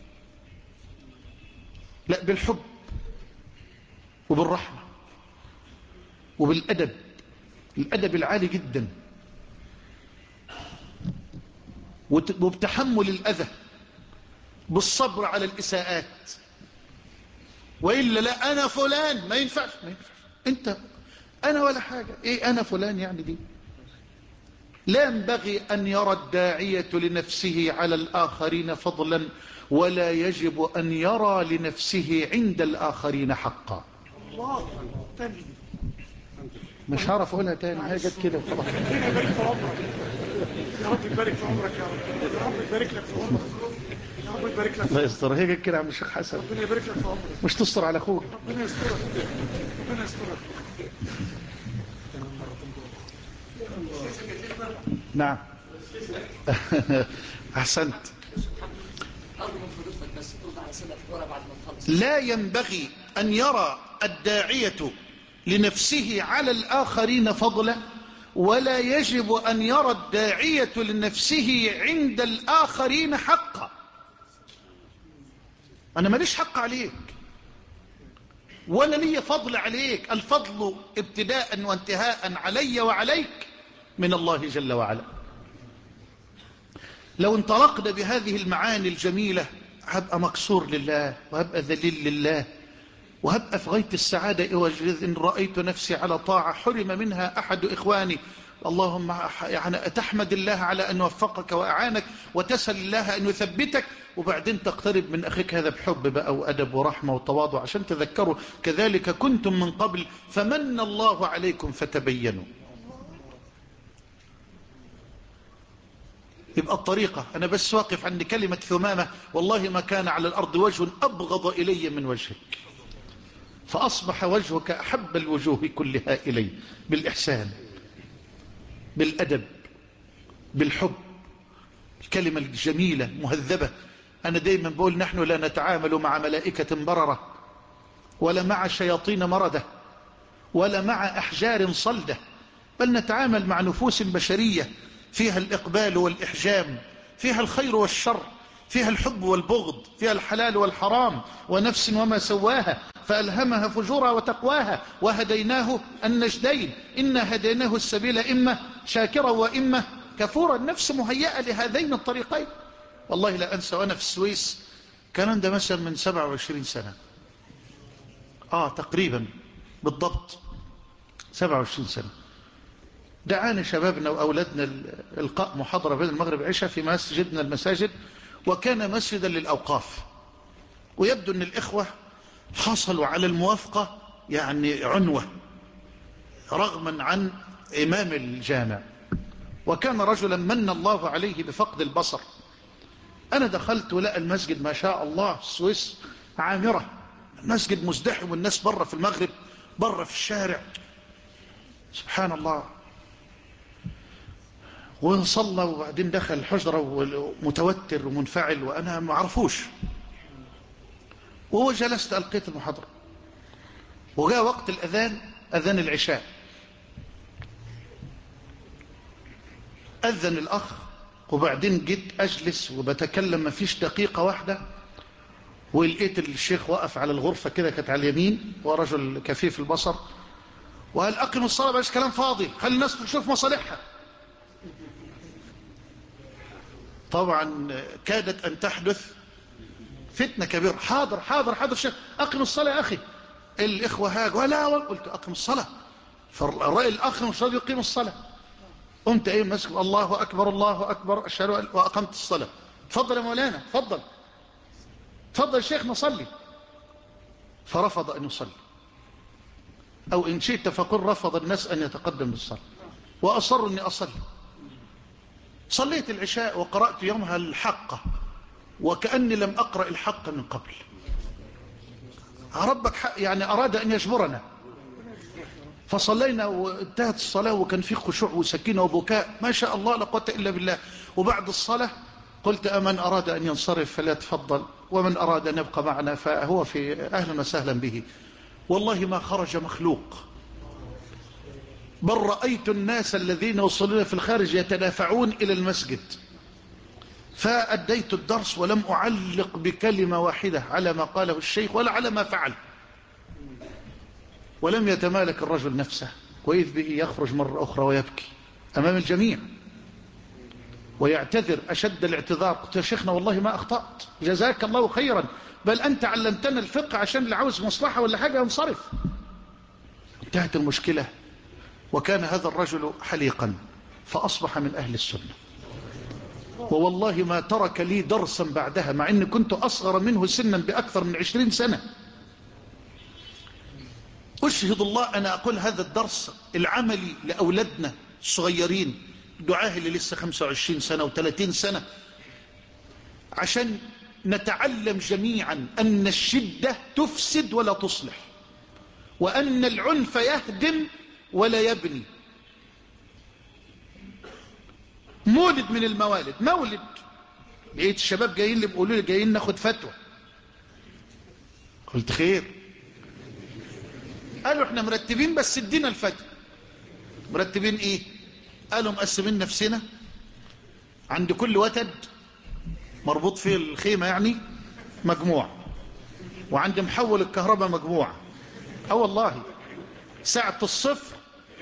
لا، بالحب وبالرحمة وبالأدب، الأدب العالي جدا، وبتحمل الأذى، بالصبر على الإساءات. وإلا لا أنا فلان، ما ينفعش ما ينفعش أنت أنا ولا حاجة. إيه أنا فلان يعني دي؟ لا ينبغي أن يرى الداعية لنفسه على الآخرين فضلا، ولا يجب أن يرى لنفسه عند الآخرين حقا. الله. مش هعرف أقولها تاني، هي جت كده وخلاص. ربنا يبارك في عمرك يا رب، يبارك في عمرك يا رب، يا رب يبارك لك في عمرك، يا رب يبارك لك. الله يستر، هي جت كده يا عم الشيخ حسن. ربنا يبارك لك في عمرك. مش تستر على أخوك. ربنا يسترك، ربنا يسترك. نعم. أحسنت. لا ينبغي أن يرى الداعية لنفسه على الآخرين فضلا، ولا يجب أن يرى الداعية لنفسه عند الآخرين حقا. أنا ماليش حق عليك ولا لي فضل عليك. الفضل ابتداء وانتهاء علي وعليك من الله جل وعلا. لو انطلقنا بهذه المعاني الجميلة هبقى مكسور لله، وهبقى ذليل لله، وهبقى في غاية السعادة إن رأيت نفسي على طاعة حرم منها أحد إخواني. اللهم يعني تحمد الله على أن وفقك وأعانك، وتسأل الله أن يثبتك، وبعدين تقترب من أخيك هذا بحب بقى وأدب ورحمة وتواضع، عشان تذكروا كذلك كنتم من قبل فمن الله عليكم فتبينوا. يبقى الطريقة، أنا بس واقف عند كلمة ثمامة: والله ما كان على الأرض وجه أبغض إلي من وجهك، فأصبح وجهك أحب الوجوه كلها إلي. بالإحسان، بالأدب، بالحب، الكلمة الجميلة مهذبة. أنا دايما بقول نحن لا نتعامل مع ملائكة بررة، ولا مع شياطين مردة، ولا مع أحجار صلدة، بل نتعامل مع نفوس بشرية فيها الإقبال والإحجام، فيها الخير والشر، فيها الحب والبغض، فيها الحلال والحرام، ونفس وما سواها فألهمها فجورها وتقواها، وهديناه النجدين، إنا هديناه السبيل إما شاكرا وإما كفورا. النفس مهيئة لهذين الطريقين. والله لا أنسى وأنا في السويس، كان ده مثلا من سبعة وعشرين سنة، آه تقريبا بالضبط سبعة وعشرين سنة، دعانا شبابنا وأولادنا إلقاء محاضرة بين المغرب والعشاء في مسجدنا المساجد، وكان مسجدا للأوقاف. ويبدو أن الإخوة حصلوا على الموافقة يعني عنوة رغما عن إمام الجامع، وكان رجلا من الله عليه بفقد البصر. أنا دخلت ولقى المسجد ما شاء الله السويس عامرة، المسجد مزدحم والناس برا في المغرب، برا في الشارع، سبحان الله. وصلى وبعدين دخل الحجرة متوتر ومنفعل، وأنا ما أعرفوش. وهو جلست ألقيت المحاضرة، وجاء وقت الأذان، أذان العشاء، أذن الأخ، وبعدين جيت أجلس وبتكلم ما فيش دقيقة واحدة، ولقيت الشيخ وقف على الغرفة كده، كانت على اليمين، ورجل كفيف البصر، وقال أقم الصلاة، بلاش كلام فاضي، خلي الناس تشوف مصالحها. طبعا كادت أن تحدث فتنة كبيرة. حاضر حاضر حاضر شيخ، أقم الصلاة يا أخي، الإخوة هاجوا لا، قلت أقم الصلاة، فالرأي الآخر مش راضي يقيم الصلاة. قمت ايه مسك الله أكبر الله أكبر أشهد أن، وأقمت الصلاة. تفضل يا مولانا، تفضل تفضل يا شيخ نصلي. فرفض أن يصلي، أو إن شئت فقل رفض الناس أن يتقدم بالصلاة، وأصر أني أصلي. صليت العشاء وقرأت يومها الحقة وكأني لم أقرأ الحق من قبل. ربك يعني أراد أن يجبرنا، فصلينا وانتهت الصلاة وكان في خشوع وسكينة وبكاء ما شاء الله لا قوة إلا بالله. وبعد الصلاة قلت أمن أراد أن ينصرف فليتفضل، ومن أراد أن يبقى معنا فهو في أهلا وسهلا به. والله ما خرج مخلوق، بل رأيت الناس الذين يصلون في الخارج يتدافعون إلى المسجد. فأديت الدرس ولم أعلق بكلمة واحدة على ما قاله الشيخ ولا على ما فعل. ولم يتمالك الرجل نفسه، وإذ به يخرج مرة أخرى ويبكي أمام الجميع ويعتذر أشد الاعتذار. قلت يا شيخنا والله ما أخطأت، جزاك الله خيرا، بل أنت علمتنا الفقه عشان اللي عاوز مصلحة ولا حاجة ينصرف. انتهت المشكلة، وكان هذا الرجل حليقا فأصبح من أهل السنة. ووالله ما ترك لي درسا بعدها، مع أني كنت أصغر منه سنا بأكثر من عشرين سنة. أشهد الله أنا أقول هذا الدرس العملي لأولادنا الصغيرين، دعاه اللي لسه خمسة وعشرين سنة وثلاثين سنة، عشان نتعلم جميعا أن الشدة تفسد ولا تصلح، وأن العنف يهدم ولا يبني. مولد من الموالد، مولد لقيت الشباب جايين اللي بيقولوا لي جايين ناخد فتوى. قلت خير. قالوا احنا مرتبين بس ادينا الفتوى. مرتبين ايه؟ قالوا مقسمين نفسنا، عند كل وتد مربوط فيه الخيمة يعني مجموعة، وعند محول الكهرباء مجموعة. اه والله ساعة الصفر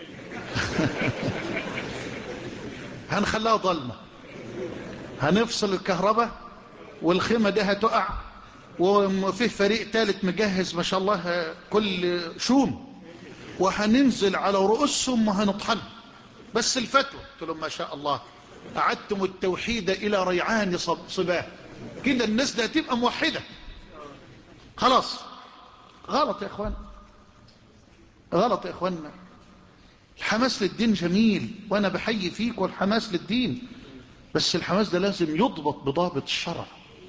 هنخليها ضلمة، هنفصل الكهرباء والخيمة دي هتقع، وفيه فريق ثالث مجهز ما شاء الله كل شوم، وهننزل على رؤوسهم وهنطحن. بس الفتوى قلت لهم ما شاء الله أعدتم التوحيد إلى ريعان صباه، كده الناس ده هتبقى موحدة خلاص. غلط يا إخوان، غلط يا إخواننا. الحماس للدين جميل وأنا بحيي فيك والحماس للدين، بس الحماس ده لازم يضبط بضابط الشرع.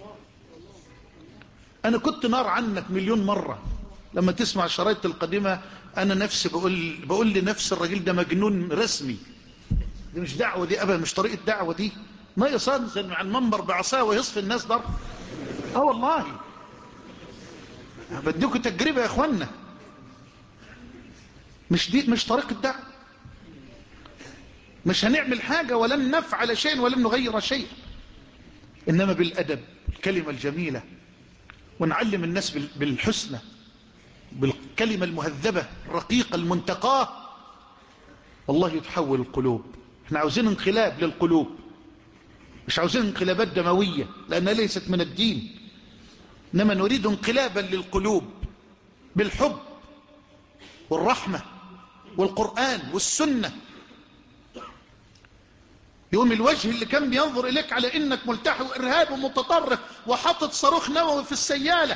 أنا كنت نار عنك مليون مرة لما تسمع الشرايط القديمة. أنا نفسي بقول, بقول لنفس الراجل ده مجنون رسمي، دي مش دعوة دي أبدا، مش طريقة دعوة دي. ما يصنزل مع المنبر بعصاه ويصفي الناس ضرب. اه والله بديكم تجربة يا اخوانا، مش دي مش طريقة دعوة. مش هنعمل حاجة ولن نفعل شيء ولن نغير شيء، إنما بالأدب، الكلمة الجميلة، ونعلم الناس بالحسنى، بالكلمة المهذبة الرقيقة المنتقاة. والله يتحول القلوب. احنا عاوزين انقلاب للقلوب، مش عاوزين انقلابات دموية لأنها ليست من الدين، إنما نريد انقلابا للقلوب بالحب والرحمة والقرآن والسنة. يوم الوجه اللي كان بينظر إليك على إنك ملتحي وإرهاب ومتطرف وحطت صاروخ نووي في السيالة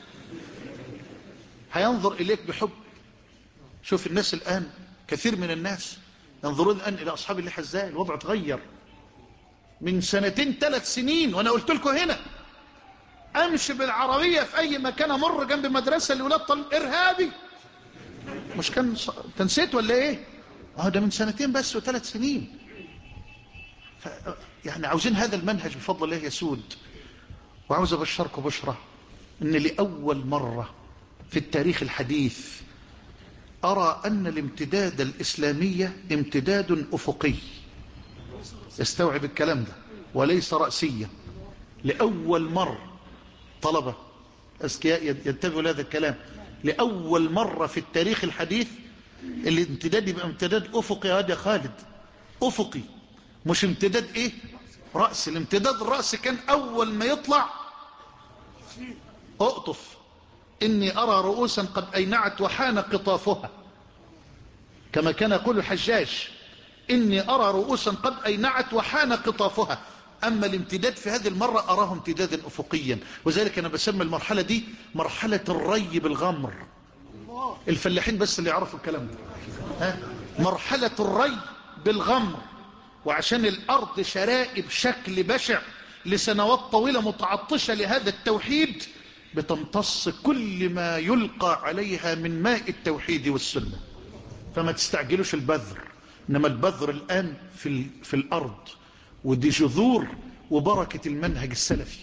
هينظر إليك بحب. شوف الناس الآن، كثير من الناس ينظرون الآن إلى أصحاب اللحى ازاي. الوضع تغير من سنتين ثلاث سنين، وأنا قلت لكم هنا أمشي بالعربية في أي مكان أمر جنب مدرسة لأولاد طالب إرهابي، مش كان تنسيت ولا إيه؟ اه ده من سنتين بس وثلاث سنين. ف... يعني عاوزين هذا المنهج بفضل الله يسود. وعاوز أبشركم بشرة إن لأول مرة في التاريخ الحديث أرى أن الامتداد الإسلامية امتداد أفقي. استوعب الكلام ده، وليس رأسيا. لأول مرة طلبة أذكياء ينتبهوا لهذا الكلام، لأول مرة في التاريخ الحديث الامتداد يبقى امتداد أفقي. هذا خالد أفقي، مش امتداد إيه رأس. الامتداد الرأس كان أول ما يطلع أقطف، إني أرى رؤوسا قد أينعت وحان قطافها، كما كان يقول الحجاج إني أرى رؤوسا قد أينعت وحان قطافها. أما الامتداد في هذه المرة أراه امتدادا أفقيا، وذلك أنا بسمي المرحلة دي مرحلة الري بالغمر. الفلاحين بس اللي يعرفوا الكلام ده، ها؟ مرحلة الري بالغمر. وعشان الأرض شرائب شكل بشع لسنوات طويلة متعطشة لهذا التوحيد، بتمتص كل ما يلقى عليها من ماء التوحيد والسنة. فما تستعجلوش البذر، إنما البذر الآن في, في الأرض، ودي جذور وبركة المنهج السلفي.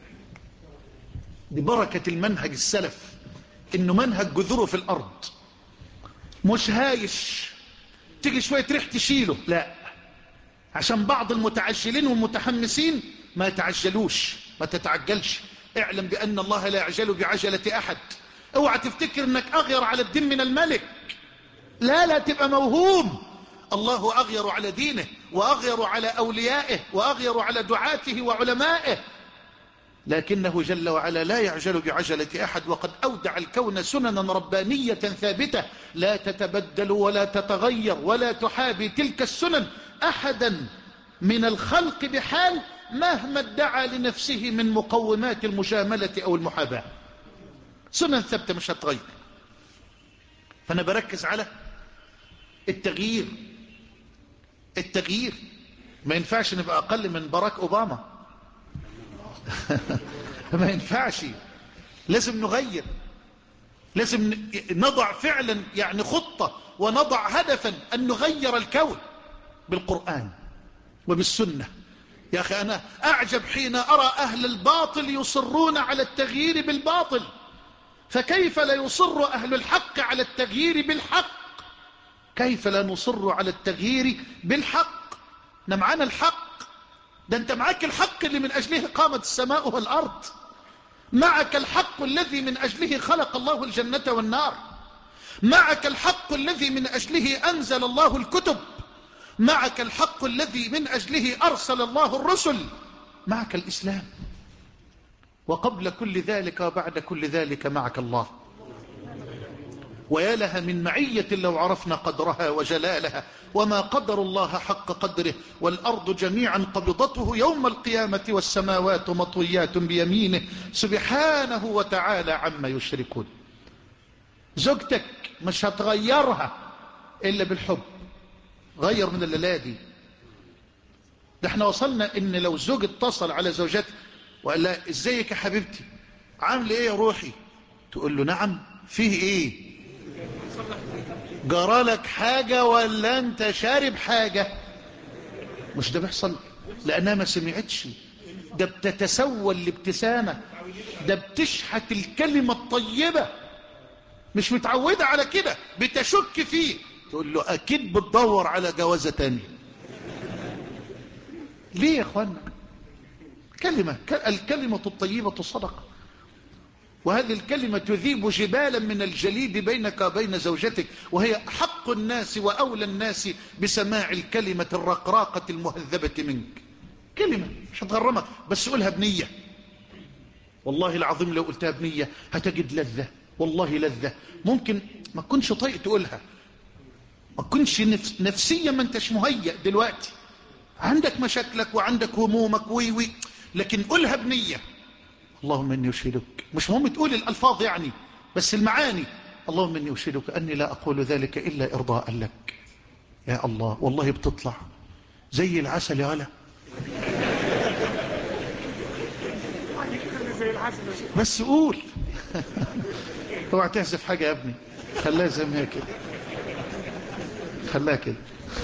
دي بركة المنهج السلف، إنه منهج جذوره في الأرض، مش هايش تيجي شوية ريح تشيله، لا، عشان بعض المتعجلين والمتحمسين ما يتعجلوش. ما تتعجلش، اعلم بأن الله لا يعجل بعجلة أحد. اوعى تفتكر انك اغير على الدين من الملك، لا لا تبقى موهوم. الله أغير على دينه، وأغير على أوليائه، وأغير على دعاته وعلمائه، لكنه جل وعلا لا يعجل بعجلة أحد. وقد أودع الكون سننا ربانية ثابتة لا تتبدل ولا تتغير ولا تحابي تلك السنن أحدا من الخلق بحال، مهما ادعى لنفسه من مقومات المجاملة أو المحاباة. سنن ثابتة مش هتغير. فأنا بركز على التغيير. التغيير ما ينفعش نبقى أقل من باراك أوباما ما ينفعش، لازم نغير، لازم نضع فعلا يعني خطة ونضع هدفا أن نغير الكون بالقرآن وبالسنة. يا أخي أنا أعجب حين أرى أهل الباطل يصرون على التغيير بالباطل، فكيف لا يصر أهل الحق على التغيير بالحق؟ كيف لا نصر على التغيير بالحق؟ نمعنا الحق، ده أنت معك الحق اللي من أجله قامت السماء والأرض، معك الحق الذي من أجله خلق الله الجنة والنار، معك الحق الذي من أجله أنزل الله الكتب، معك الحق الذي من أجله أرسل الله الرسل، معك الإسلام. وقبل كل ذلك وبعد كل ذلك معك الله. ويا لها من معية لو عرفنا قدرها وجلالها، وما قدر الله حق قدره، والأرض جميعا قبضته يوم القيامة والسماوات مطويات بيمينه سبحانه وتعالى عما يشركون. زوجتك مش هتغيرها إلا بالحب. غير من الليلة دي. ده احنا وصلنا ان لو زوج اتصل على زوجته وقال لها ازيك يا حبيبتي، عامل ايه يا روحي، تقول له نعم، فيه ايه، جرالك حاجة ولا انت شارب حاجة؟ مش ده بيحصل؟ لانها ما سمعتش، ده بتتسول الابتسامة، ده بتشحت الكلمة الطيبة، مش متعودة على كده، بتشك فيه، تقول له اكيد بتدور على جوازة تانية. ليه يا اخوانا؟ كلمة، الكلمة الطيبة صدقة، وهذه الكلمة تذيب جبالا من الجليد بينك وبين زوجتك، وهي حق الناس وأولى الناس بسماع الكلمة الرقراقة المهذبة منك. كلمة مش هتغرمك، بس قولها بنية. والله العظيم لو قلتها بنية هتجد لذة، والله لذة. ممكن ما تكونش طايق تقولها، ما تكونش نفس نفسيا ما انتش مهيأ دلوقتي، عندك مشاكلك وعندك همومك وي وي، لكن قولها بنية. اللهم اني اشهدك، مش مهم تقول الالفاظ يعني، بس المعاني. اللهم اني اشهدك اني لا اقول ذلك الا ارضاء لك. يا الله، والله بتطلع زي العسل يا غلا. بس قول اوعى تحذف حاجه يا ابني، خليها زي ما هي كده، خليها كده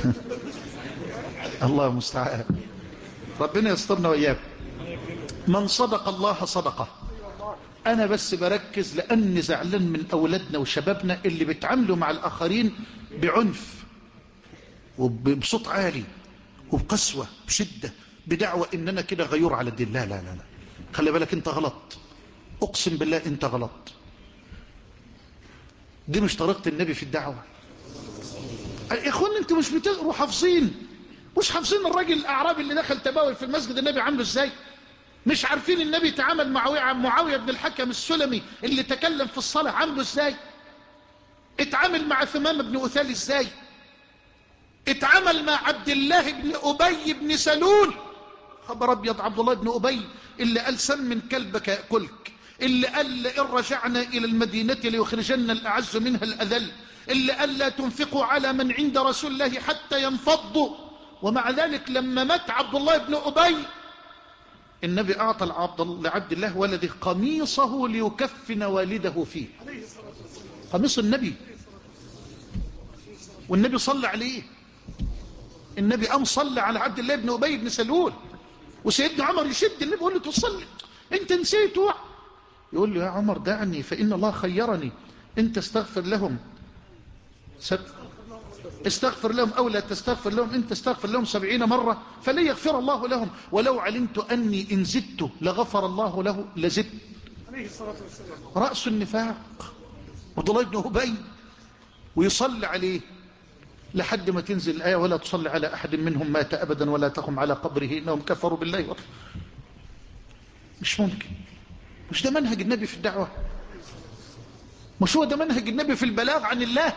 الله المستعان. ربنا يسترنا وإياكم. من صدق الله صدقه. أنا بس بركز لأني زعلان من أولادنا وشبابنا اللي بيتعاملوا مع الآخرين بعنف وبصوت عالي وبقسوة بشدة بدعوة إننا كده غيور على الدين. لا لا لا لا، خلي بالك أنت غلط، أقسم بالله أنت غلط. دي مش طريقة النبي في الدعوة. يا إخوان أنتوا مش بتقروا حافظين، مش حافظين الراجل الأعرابي اللي دخل تباول في المسجد النبي عامله إزاي؟ مش عارفين النبي تعامل مع معاوية بن الحكم السلمي اللي تكلم في الصلاة عنده ازاي؟ اتعامل مع ثمامة بن أثال ازاي؟ اتعامل مع عبد الله بن أبي بن سلول. خبر ابيض، عبد الله بن أبي اللي قال سمن كلبك يأكلك، اللي قال إن رجعنا إلى المدينة ليخرجن الأعز منها الأذل، اللي قال لا تنفقوا على من عند رسول الله حتى ينفضوا. ومع ذلك لما مات عبد الله بن أبي النبي أعطى لعبد الله ولده قميصه ليكفن والده فيه، قميص النبي، والنبي صلى عليه. النبي قام صلى على عبد الله بن أبي بن سلول، وسيدنا عمر يشد النبي يقول له تصلي انت نسيت. يقول له يا عمر دعني فإن الله خيرني، انت استغفر لهم استغفر لهم أو لا تستغفر لهم، انت استغفر لهم سبعين مرة فلن يغفر الله لهم، ولو علمت أني إن زدت لغفر الله له لزدت. رأس النفاق عبد الله بن أبي، ويصلي عليه لحد ما تنزل الآية ولا تصلي على أحد منهم مات أبدا ولا تقم على قبره إنهم كفروا بالله. مش ممكن. مش ده منهج النبي في الدعوة؟ مش هو ده منهج النبي في البلاغ عن الله؟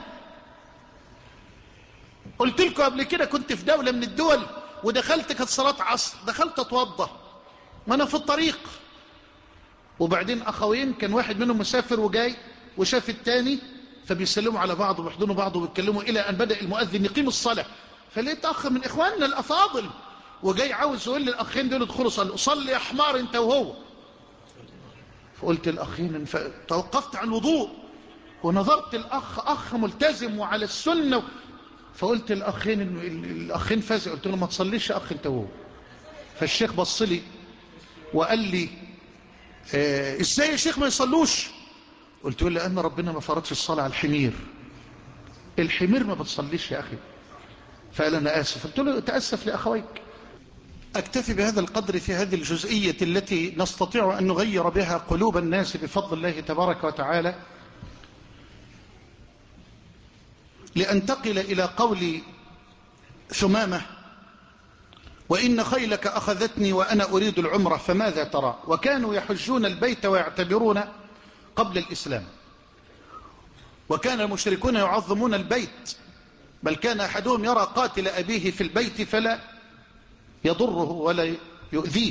قلت لكم قبل كده كنت في دولة من الدول ودخلت كانت صلاة عصر، دخلت اتوضى وانا في الطريق، وبعدين اخوين كان واحد منهم مسافر وجاي وشاف التاني فبيسلموا على بعض وبيحضنوا بعض وبيتكلموا الى ان بدأ المؤذن يقيم الصلاة. فلقيت اخ من اخواننا الافاضل وجاي عاوز يقول للاخين دول ادخلوا صلوا، صلي يا حمار انت وهو. فقلت الاخين، توقفت عن الوضوء ونظرت الاخ اخ ملتزم وعلى السنة، فقلت الاخين الاخين فازع، قلت له ما تصليش يا اخ انت وهو. فالشيخ بص لي وقال لي اه ازاي يا شيخ ما يصلوش؟ قلت له لان ربنا ما فرضش الصلاه على الحمير، الحمير ما بتصليش يا اخي. فقال انا اسف. قلت له تاسف لاخويك. اكتفي بهذا القدر في هذه الجزئيه التي نستطيع ان نغير بها قلوب الناس بفضل الله تبارك وتعالى، لأنتقل إلى قول ثمامة: وإن خيلك أخذتني وأنا أريد العمرة فماذا ترى؟ وكانوا يحجون البيت ويعتبرون قبل الإسلام، وكان المشركون يعظمون البيت، بل كان أحدهم يرى قاتل أبيه في البيت فلا يضره ولا يؤذيه.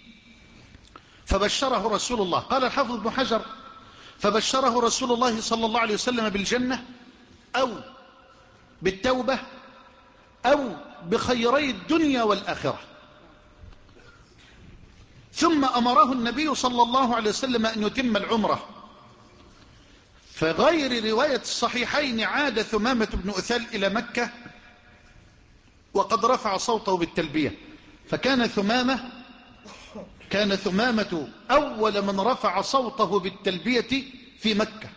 فبشره رسول الله، قال الحافظ ابن حجر: فبشره رسول الله صلى الله عليه وسلم بالجنة أو بالتوبة أو بخيري الدنيا والآخرة. ثم أمره النبي صلى الله عليه وسلم أن يتم العمرة. فغير رواية الصحيحين عاد ثمامة بن أثال إلى مكة وقد رفع صوته بالتلبية، فكان ثمامة كان ثمامة أول من رفع صوته بالتلبية في مكة.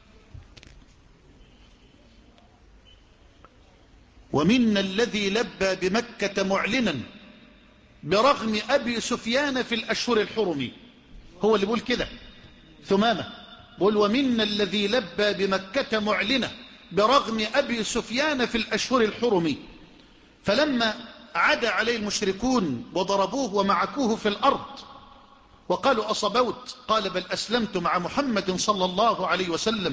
ومنا الذي لبى بمكة معلنا برغم أبي سفيان في الأشهر الحرم. هو اللي بيقول كده ثمامة، بيقول ومنا الذي لبى بمكة معلنا برغم أبي سفيان في الأشهر الحرم. فلما عاد عليه المشركون وضربوه ومعكوه في الأرض وقالوا أصبوت، قال بل أسلمت مع محمد صلى الله عليه وسلم.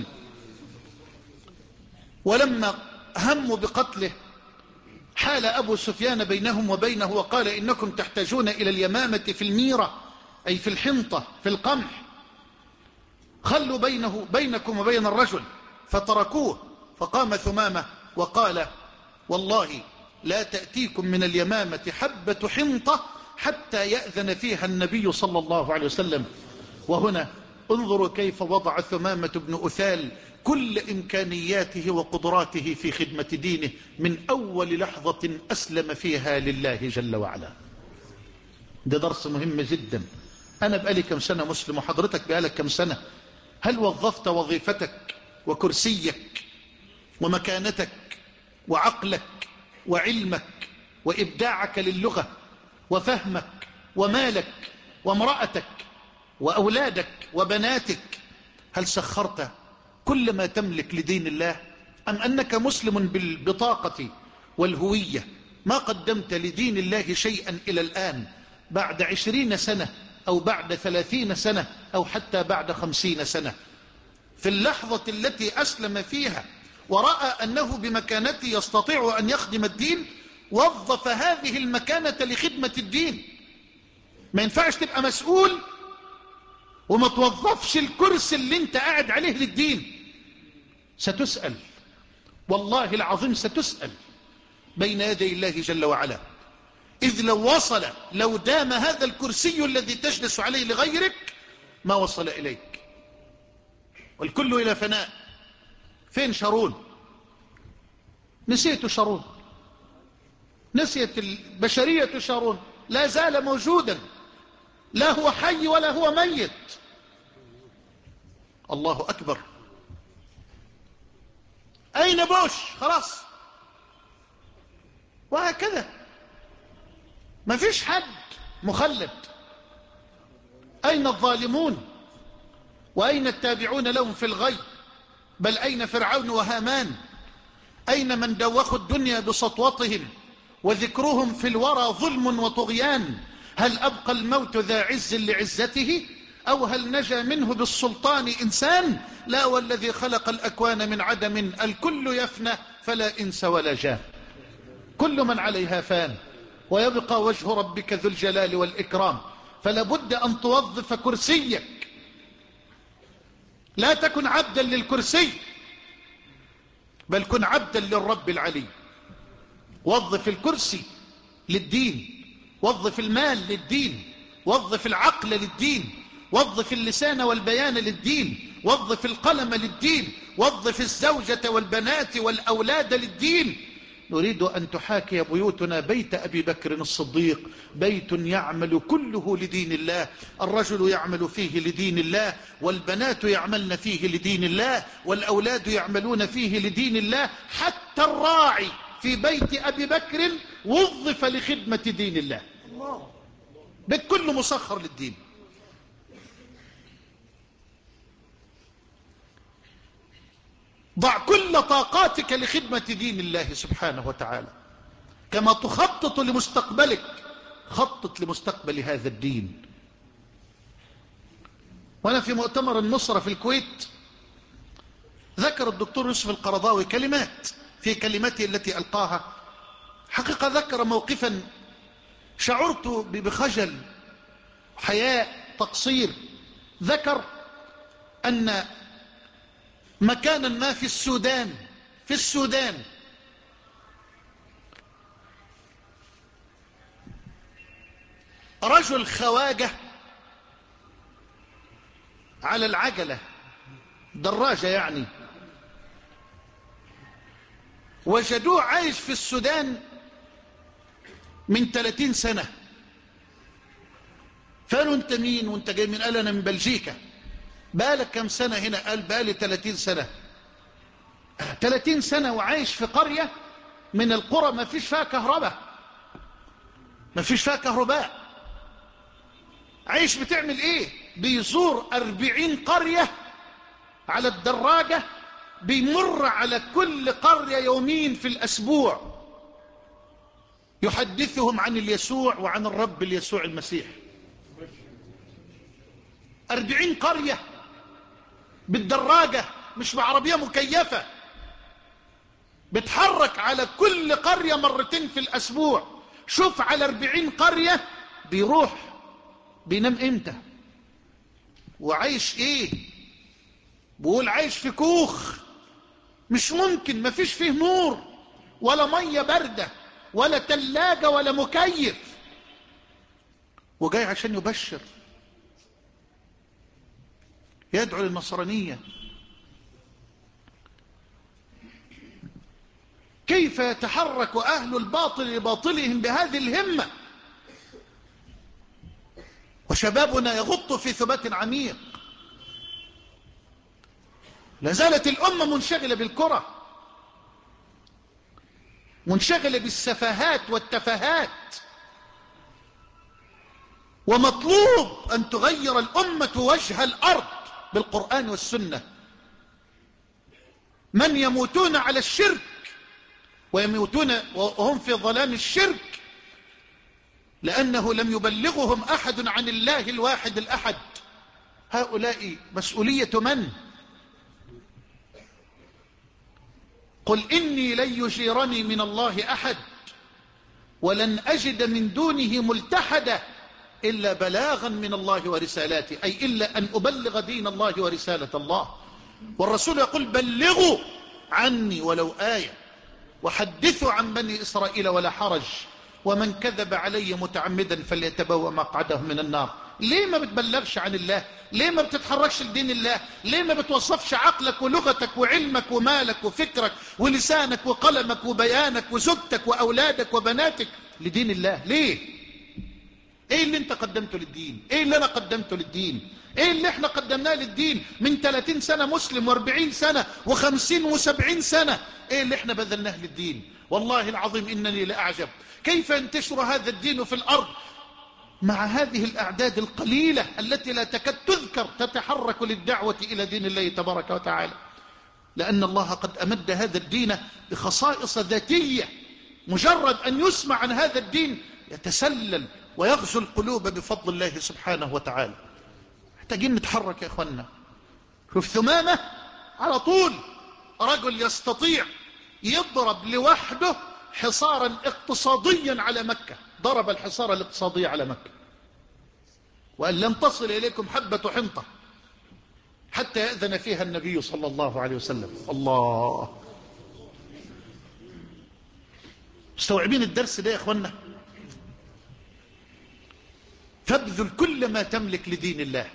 ولما هموا بقتله حال أبو سفيان بينهم وبينه وقال إنكم تحتاجون إلى اليمامة في الميرة، أي في الحنطة في القمح، خلوا بينه بينكم وبين الرجل، فتركوه. فقام ثمامة وقال والله لا تأتيكم من اليمامة حبة حنطة حتى يأذن فيها النبي صلى الله عليه وسلم. وهنا انظروا كيف وضع ثمامة بن أثال كل إمكانياته وقدراته في خدمة دينه من أول لحظة أسلم فيها لله جل وعلا. ده درس مهم جدا. أنا بقالي كم سنة مسلم وحضرتك بقالك كم سنة؟ هل وظفت وظيفتك وكرسيك ومكانتك وعقلك وعلمك وإبداعك للغة وفهمك ومالك وامرأتك وأولادك وبناتك، هل سخرت كل ما تملك لدين الله؟ أم أنك مسلم بالبطاقة والهوية ما قدمت لدين الله شيئا إلى الآن بعد عشرين سنة أو بعد ثلاثين سنة أو حتى بعد خمسين سنة. في اللحظة التي أسلم فيها ورأى أنه بمكانته يستطيع أن يخدم الدين وظف هذه المكانة لخدمة الدين. ما ينفعش تبقى مسؤول وما توظفش الكرسي اللي انت قاعد عليه للدين. ستسأل، والله العظيم ستسأل بين يدي الله جل وعلا. إذ لو وصل لو دام هذا الكرسي الذي تجلس عليه لغيرك ما وصل إليك. والكل إلى فناء. فين شارون؟ نسيت شارون، نسيت البشرية شارون، لا زال موجودا، لا هو حي ولا هو ميت. الله أكبر. أين بوش؟ خلاص. وهكذا ما فيش حد مخلد. أين الظالمون؟ وأين التابعون لهم في الغي؟ بل أين فرعون وهامان؟ أين من دوخوا الدنيا بسطوتهم وذكرهم في الورى ظلم وطغيان؟ هل أبقى الموت ذا عز لعزته أو هل نجا منه بالسلطان إنسان؟ لا، والذي خلق الأكوان من عدم الكل يفنى فلا إنس ولا جان. كل من عليها فان ويبقى وجه ربك ذو الجلال والإكرام. فلا بد أن توظف كرسيك. لا تكن عبدا للكرسي بل كن عبدا للرب العلي. وظف الكرسي للدين، وظف المال للدين، وظف العقل للدين، وظف اللسان والبيان للدين، وظف القلم للدين، وظف الزوجة والبنات والأولاد للدين. نريد أن تحاكي بيوتنا بيت أبي بكر الصديق، بيت يعمل كله لدين الله. الرجل يعمل فيه لدين الله، والبنات يعملن فيه لدين الله، والأولاد يعملون فيه لدين الله. حتى الراعي في بيت أبي بكر وظف لخدمة دين الله. بيت كله مسخر للدين. ضع كل طاقاتك لخدمة دين الله سبحانه وتعالى. كما تخطط لمستقبلك خطط لمستقبل هذا الدين. وأنا في مؤتمر النصرة في الكويت ذكر الدكتور يوسف القرضاوي كلمات في كلمته التي ألقاها. حقيقة ذكر موقفا شعرت بخجل، حياء، تقصير. ذكر أن مكانا ما في السودان في السودان رجل خواجة على العجلة، دراجة يعني، وجدوه عايش في السودان من ثلاثين سنة. فقالوا انت مين وانت جاي من؟ قال انا من بلجيكا. بقالك كم سنة هنا؟ قال بقالي ثلاثين سنة. ثلاثين سنة وعايش في قرية من القرى ما فيش فيها كهرباء، ما فيش فيها كهرباء. عايش بتعمل ايه؟ بيزور أربعين قرية على الدراجة، بيمر على كل قرية يومين في الأسبوع، يحدثهم عن اليسوع وعن الرب اليسوع المسيح. أربعين قرية بالدراجة، مش بعربية مكيفة، بتحرك على كل قرية مرتين في الأسبوع. شوف على أربعين قرية بيروح بينام امتى وعايش ايه. بقول عايش في كوخ مش ممكن، ما فيش فيه نور ولا مية باردة ولا تلاجة ولا مكيف، وجاي عشان يبشر، يدعو للنصرانية. كيف يتحرك أهل الباطل لباطلهم بهذه الهمة؟ وشبابنا يغط في ثبات عميق. لازالت الأمة منشغلة بالكرة، منشغلة بالسفاهات والتفاهات. ومطلوب أن تغير الأمة وجه الأرض بالقرآن والسنة. من يموتون على الشرك ويموتون وهم في ظلام الشرك لأنه لم يبلغهم أحد عن الله الواحد الأحد. هؤلاء مسؤولية من؟ قل إني لن يجيرني من الله أحد ولن أجد من دونه ملتحدا إلا بلاغا من الله ورسالاته، أي إلا أن أبلغ دين الله ورسالة الله. والرسول يقول بلغوا عني ولو آية وحدثوا عن بني إسرائيل ولا حرج، ومن كذب علي متعمدا فليتبوأ مقعده من النار. ليه ما بتبلغش عن الله؟ ليه ما بتتحركش لدين الله؟ ليه ما بتوصفش عقلك ولغتك وعلمك ومالك وفكرك ولسانك وقلمك وبيانك وزوجتك وأولادك وبناتك لدين الله؟ ليه؟ ايه اللي انت قدمته للدين؟ ايه اللي انا قدمته للدين؟ ايه اللي احنا قدمناه للدين من ثلاثين سنة مسلم واربعين سنة وخمسين وسبعين سنة؟ ايه اللي احنا بذلناه للدين؟ والله العظيم انني لأعجب كيف ينتشر هذا الدين في الارض مع هذه الاعداد القليلة التي لا تكاد تذكر تتحرك للدعوة الى دين الله تبارك وتعالى، لان الله قد امد هذا الدين بخصائص ذاتية. مجرد ان يسمع عن هذا الدين يتسلل ويغزو القلوب بفضل الله سبحانه وتعالى. محتاجين نتحرك يا اخوانا. شوف ثمامة على طول رجل يستطيع يضرب لوحده حصارا اقتصاديا على مكة، ضرب الحصار الاقتصادي على مكة وأن لن تصل إليكم حبة حنطة حتى يأذن فيها النبي صلى الله عليه وسلم. الله، مستوعبين الدرس ده يا اخوانا؟ فابذل كل ما تملك لدين الله،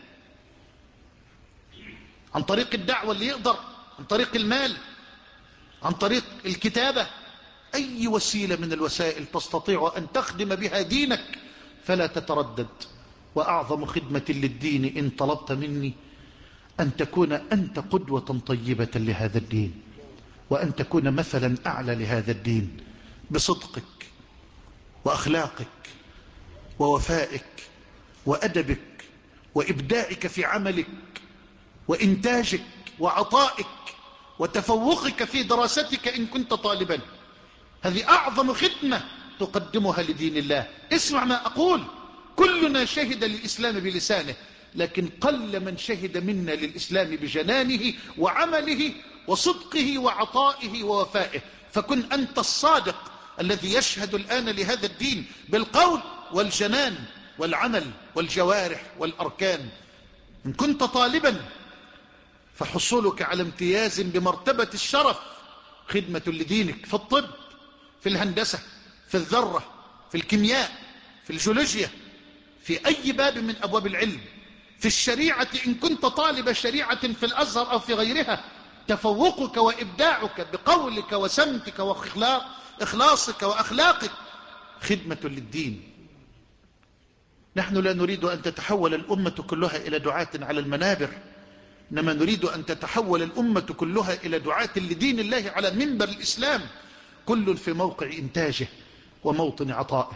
عن طريق الدعوة اللي يقدر، عن طريق المال، عن طريق الكتابة، أي وسيلة من الوسائل تستطيع أن تخدم بها دينك فلا تتردد. وأعظم خدمة للدين إن طلبت مني أن تكون أنت قدوة طيبة لهذا الدين، وأن تكون مثلا أعلى لهذا الدين بصدقك وأخلاقك ووفائك وأدبك وإبداعك في عملك وإنتاجك وعطائك وتفوقك في دراستك إن كنت طالبا. هذه أعظم خدمة تقدمها لدين الله. اسمع ما أقول، كلنا شهد للإسلام بلسانه، لكن قل من شهد منا للإسلام بجنانه وعمله وصدقه وعطائه ووفائه. فكن أنت الصادق الذي يشهد الآن لهذا الدين بالقول والجنان والعمل والجوارح والأركان. إن كنت طالبا فحصولك على امتياز بمرتبة الشرف خدمة لدينك في الطب، في الهندسة، في الذرة، في الكيمياء، في الجيولوجيا، في أي باب من أبواب العلم، في الشريعة إن كنت طالب شريعة في الأزهر أو في غيرها. تفوقك وإبداعك بقولك وسمتك وإخلاصك وأخلاقك خدمة للدين. نحن لا نريد أن تتحول الأمة كلها إلى دعاة على المنابر، إنما نريد أن تتحول الأمة كلها إلى دعاة لدين الله على منبر الإسلام، كل في موقع إنتاجه وموطن عطائه.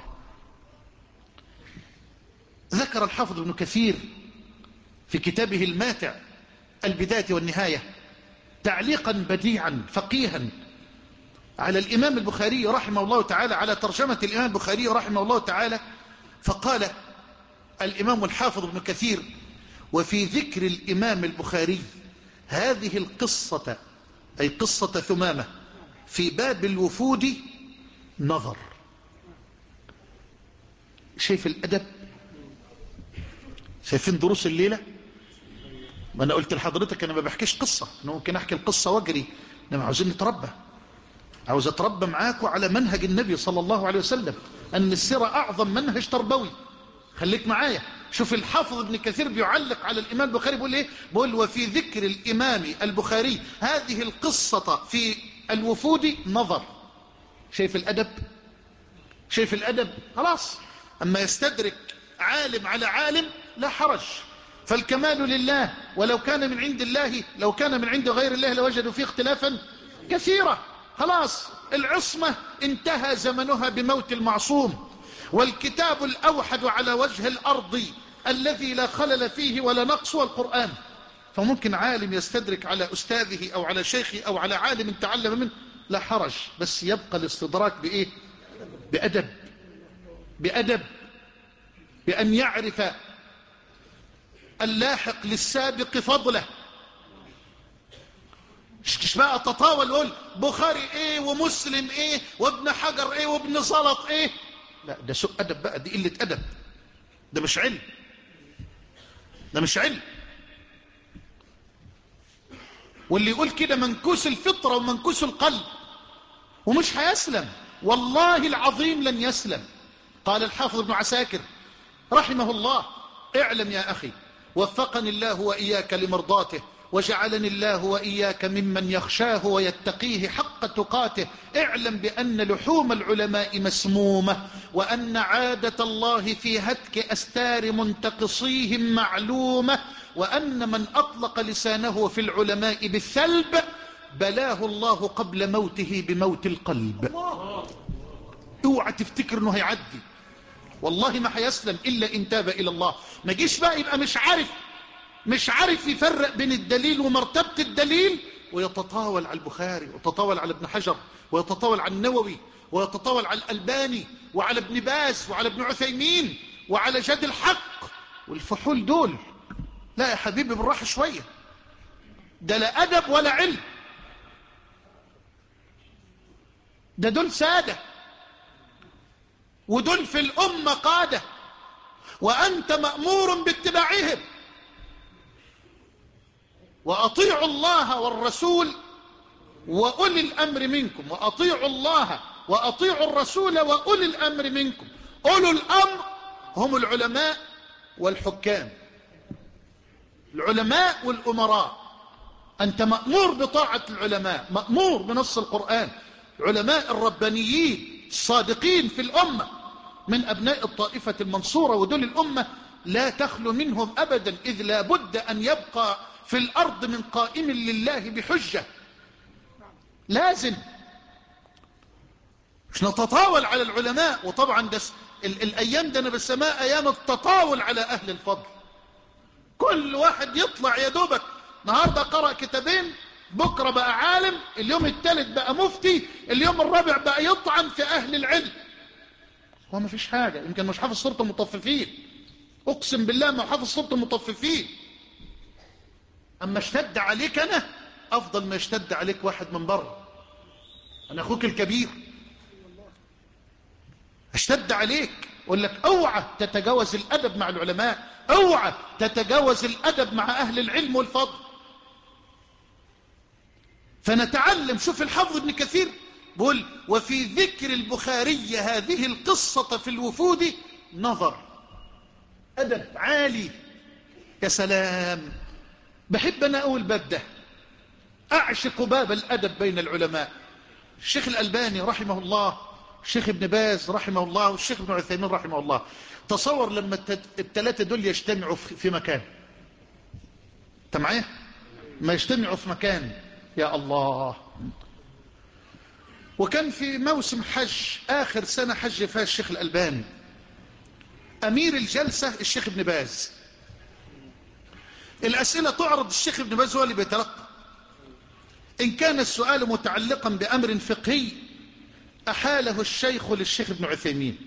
ذكر الحافظ ابن كثير في كتابه الماتع البداية والنهاية تعليقا بديعا فقيها على الإمام البخاري رحمه الله تعالى، على ترجمة الإمام البخاري رحمه الله تعالى، فقال الإمام الحافظ ابن كثير: وفي ذكر الإمام البخاري هذه القصة، أي قصة ثمامة، في باب الوفود نظر. شايف الأدب؟ شايفين دروس الليلة؟ ما أنا قلت لحضرتك أنا ما بحكيش قصة، أنا ممكن أحكي القصة وأجري، إنما عاوزين نتربى، عاوز أتربى معاكم على منهج النبي صلى الله عليه وسلم، أن السيرة أعظم منهج تربوي. خليك معايا. شوف الحافظ ابن كثير بيعلق على الإمام البخاري بيقول إيه؟ بيقول: وفي ذكر الإمام البخاري هذه القصة في الوفود نظر. شايف الأدب؟ شايف الأدب؟ خلاص، أما يستدرك عالم على عالم لا حرج، فالكمال لله، ولو كان من عند الله، لو كان من عند غير الله لوجدوا فيه اختلافا كثيرا. خلاص، العصمة انتهى زمنها بموت المعصوم، والكتاب الأوحد على وجه الأرض الذي لا خلل فيه ولا نقص هو القرآن. فممكن عالم يستدرك على أستاذه أو على شيخه أو على عالم تعلم منه، لا حرج، بس يبقى الاستدراك بإيه؟ بأدب، بأدب. بأن يعرف اللاحق للسابق فضله. مش بقى تطاول يقول بخاري ايه ومسلم ايه وابن حجر ايه وابن زلط ايه. لا، ده سوء أدب بقى، دي قلة أدب، ده مش علم، ده مش علم. واللي يقول كده منكوس الفطرة ومنكوس القلب، ومش هيسلم، والله العظيم لن يسلم. قال الحافظ ابن عساكر رحمه الله: اعلم يا أخي وفقني الله وإياك لمرضاته، وجعلني الله وإياك ممن يخشاه ويتقيه حق تقاته. اعلم بأن لحوم العلماء مسمومة، وأن عادة الله في هتك أستار منتقصيهم معلومة، وأن من أطلق لسانه في العلماء بالثلب بلاه الله قبل موته بموت القلب. اوعى تفتكر انه هيعدي، والله ما هيسلم إلا إن تاب إلى الله. ما جيش بقى يبقى مش عارف مش عارف يفرق بين الدليل ومرتبة الدليل، ويتطاول على البخاري ويتطاول على ابن حجر ويتطاول على النووي ويتطاول على الألباني وعلى ابن باز وعلى ابن عثيمين وعلى جاد الحق والفحول دول. لا يا حبيبي، بالراحة شوية، ده لا أدب ولا علم، ده دول سادة، ودول في الأمة قادة، وأنت مأمور باتباعهم. وأطيعوا الله والرسول وأولي الأمر منكم، وأطيعوا الله وأطيعوا الرسول وأولي الأمر منكم. أولو الأمر هم العلماء والحكام، العلماء والأمراء. أنت مأمور بطاعة العلماء، مأمور بنص القرآن. علماء الربانيين الصادقين في الأمة من أبناء الطائفة المنصورة، ودول الأمة لا تخلو منهم أبدا، إذ لا بد أن يبقى في الأرض من قائم لله بحجة. لازم مش نتطاول على العلماء. وطبعا ده ال الأيام ده أنا بسماها أيام التطاول على أهل الفضل. كل واحد يطلع يا دوبك النهارده قرأ كتابين، بكرة بقى عالم، اليوم الثالث بقى مفتي، اليوم الرابع بقى يطعن في أهل العلم. هو ما فيش حاجة، يمكن مش حافظ سورة المطففين، أقسم بالله ما حافظ سورة المطففين. أما اشتد عليك أنا أفضل ما يشتد عليك واحد من بره، أنا أخوك الكبير، اشتد عليك أقول لك اوعى تتجاوز الأدب مع العلماء، اوعى تتجاوز الأدب مع أهل العلم والفضل. فنتعلم. شوف الحافظ ابن كثير بقول: وفي ذكر البخاري هذه القصة في الوفود نظر، أدب عالي. يا سلام، بحب أنا أقول باب ده، أعشق باب الأدب بين العلماء. الشيخ الألباني رحمه الله، الشيخ ابن باز رحمه الله، والشيخ ابن عثيمين رحمه الله. تصور لما الثلاثة دول يجتمعوا في مكان، انت معايا؟ ما يجتمعوا في مكان، يا الله. وكان في موسم حج، آخر سنة حج فيها الشيخ الألباني، أمير الجلسة الشيخ ابن باز. الأسئلة تعرض، الشيخ ابن باز هو اللي بيتلقى. إن كان السؤال متعلقا بأمر فقهي أحاله الشيخ للشيخ ابن عثيمين،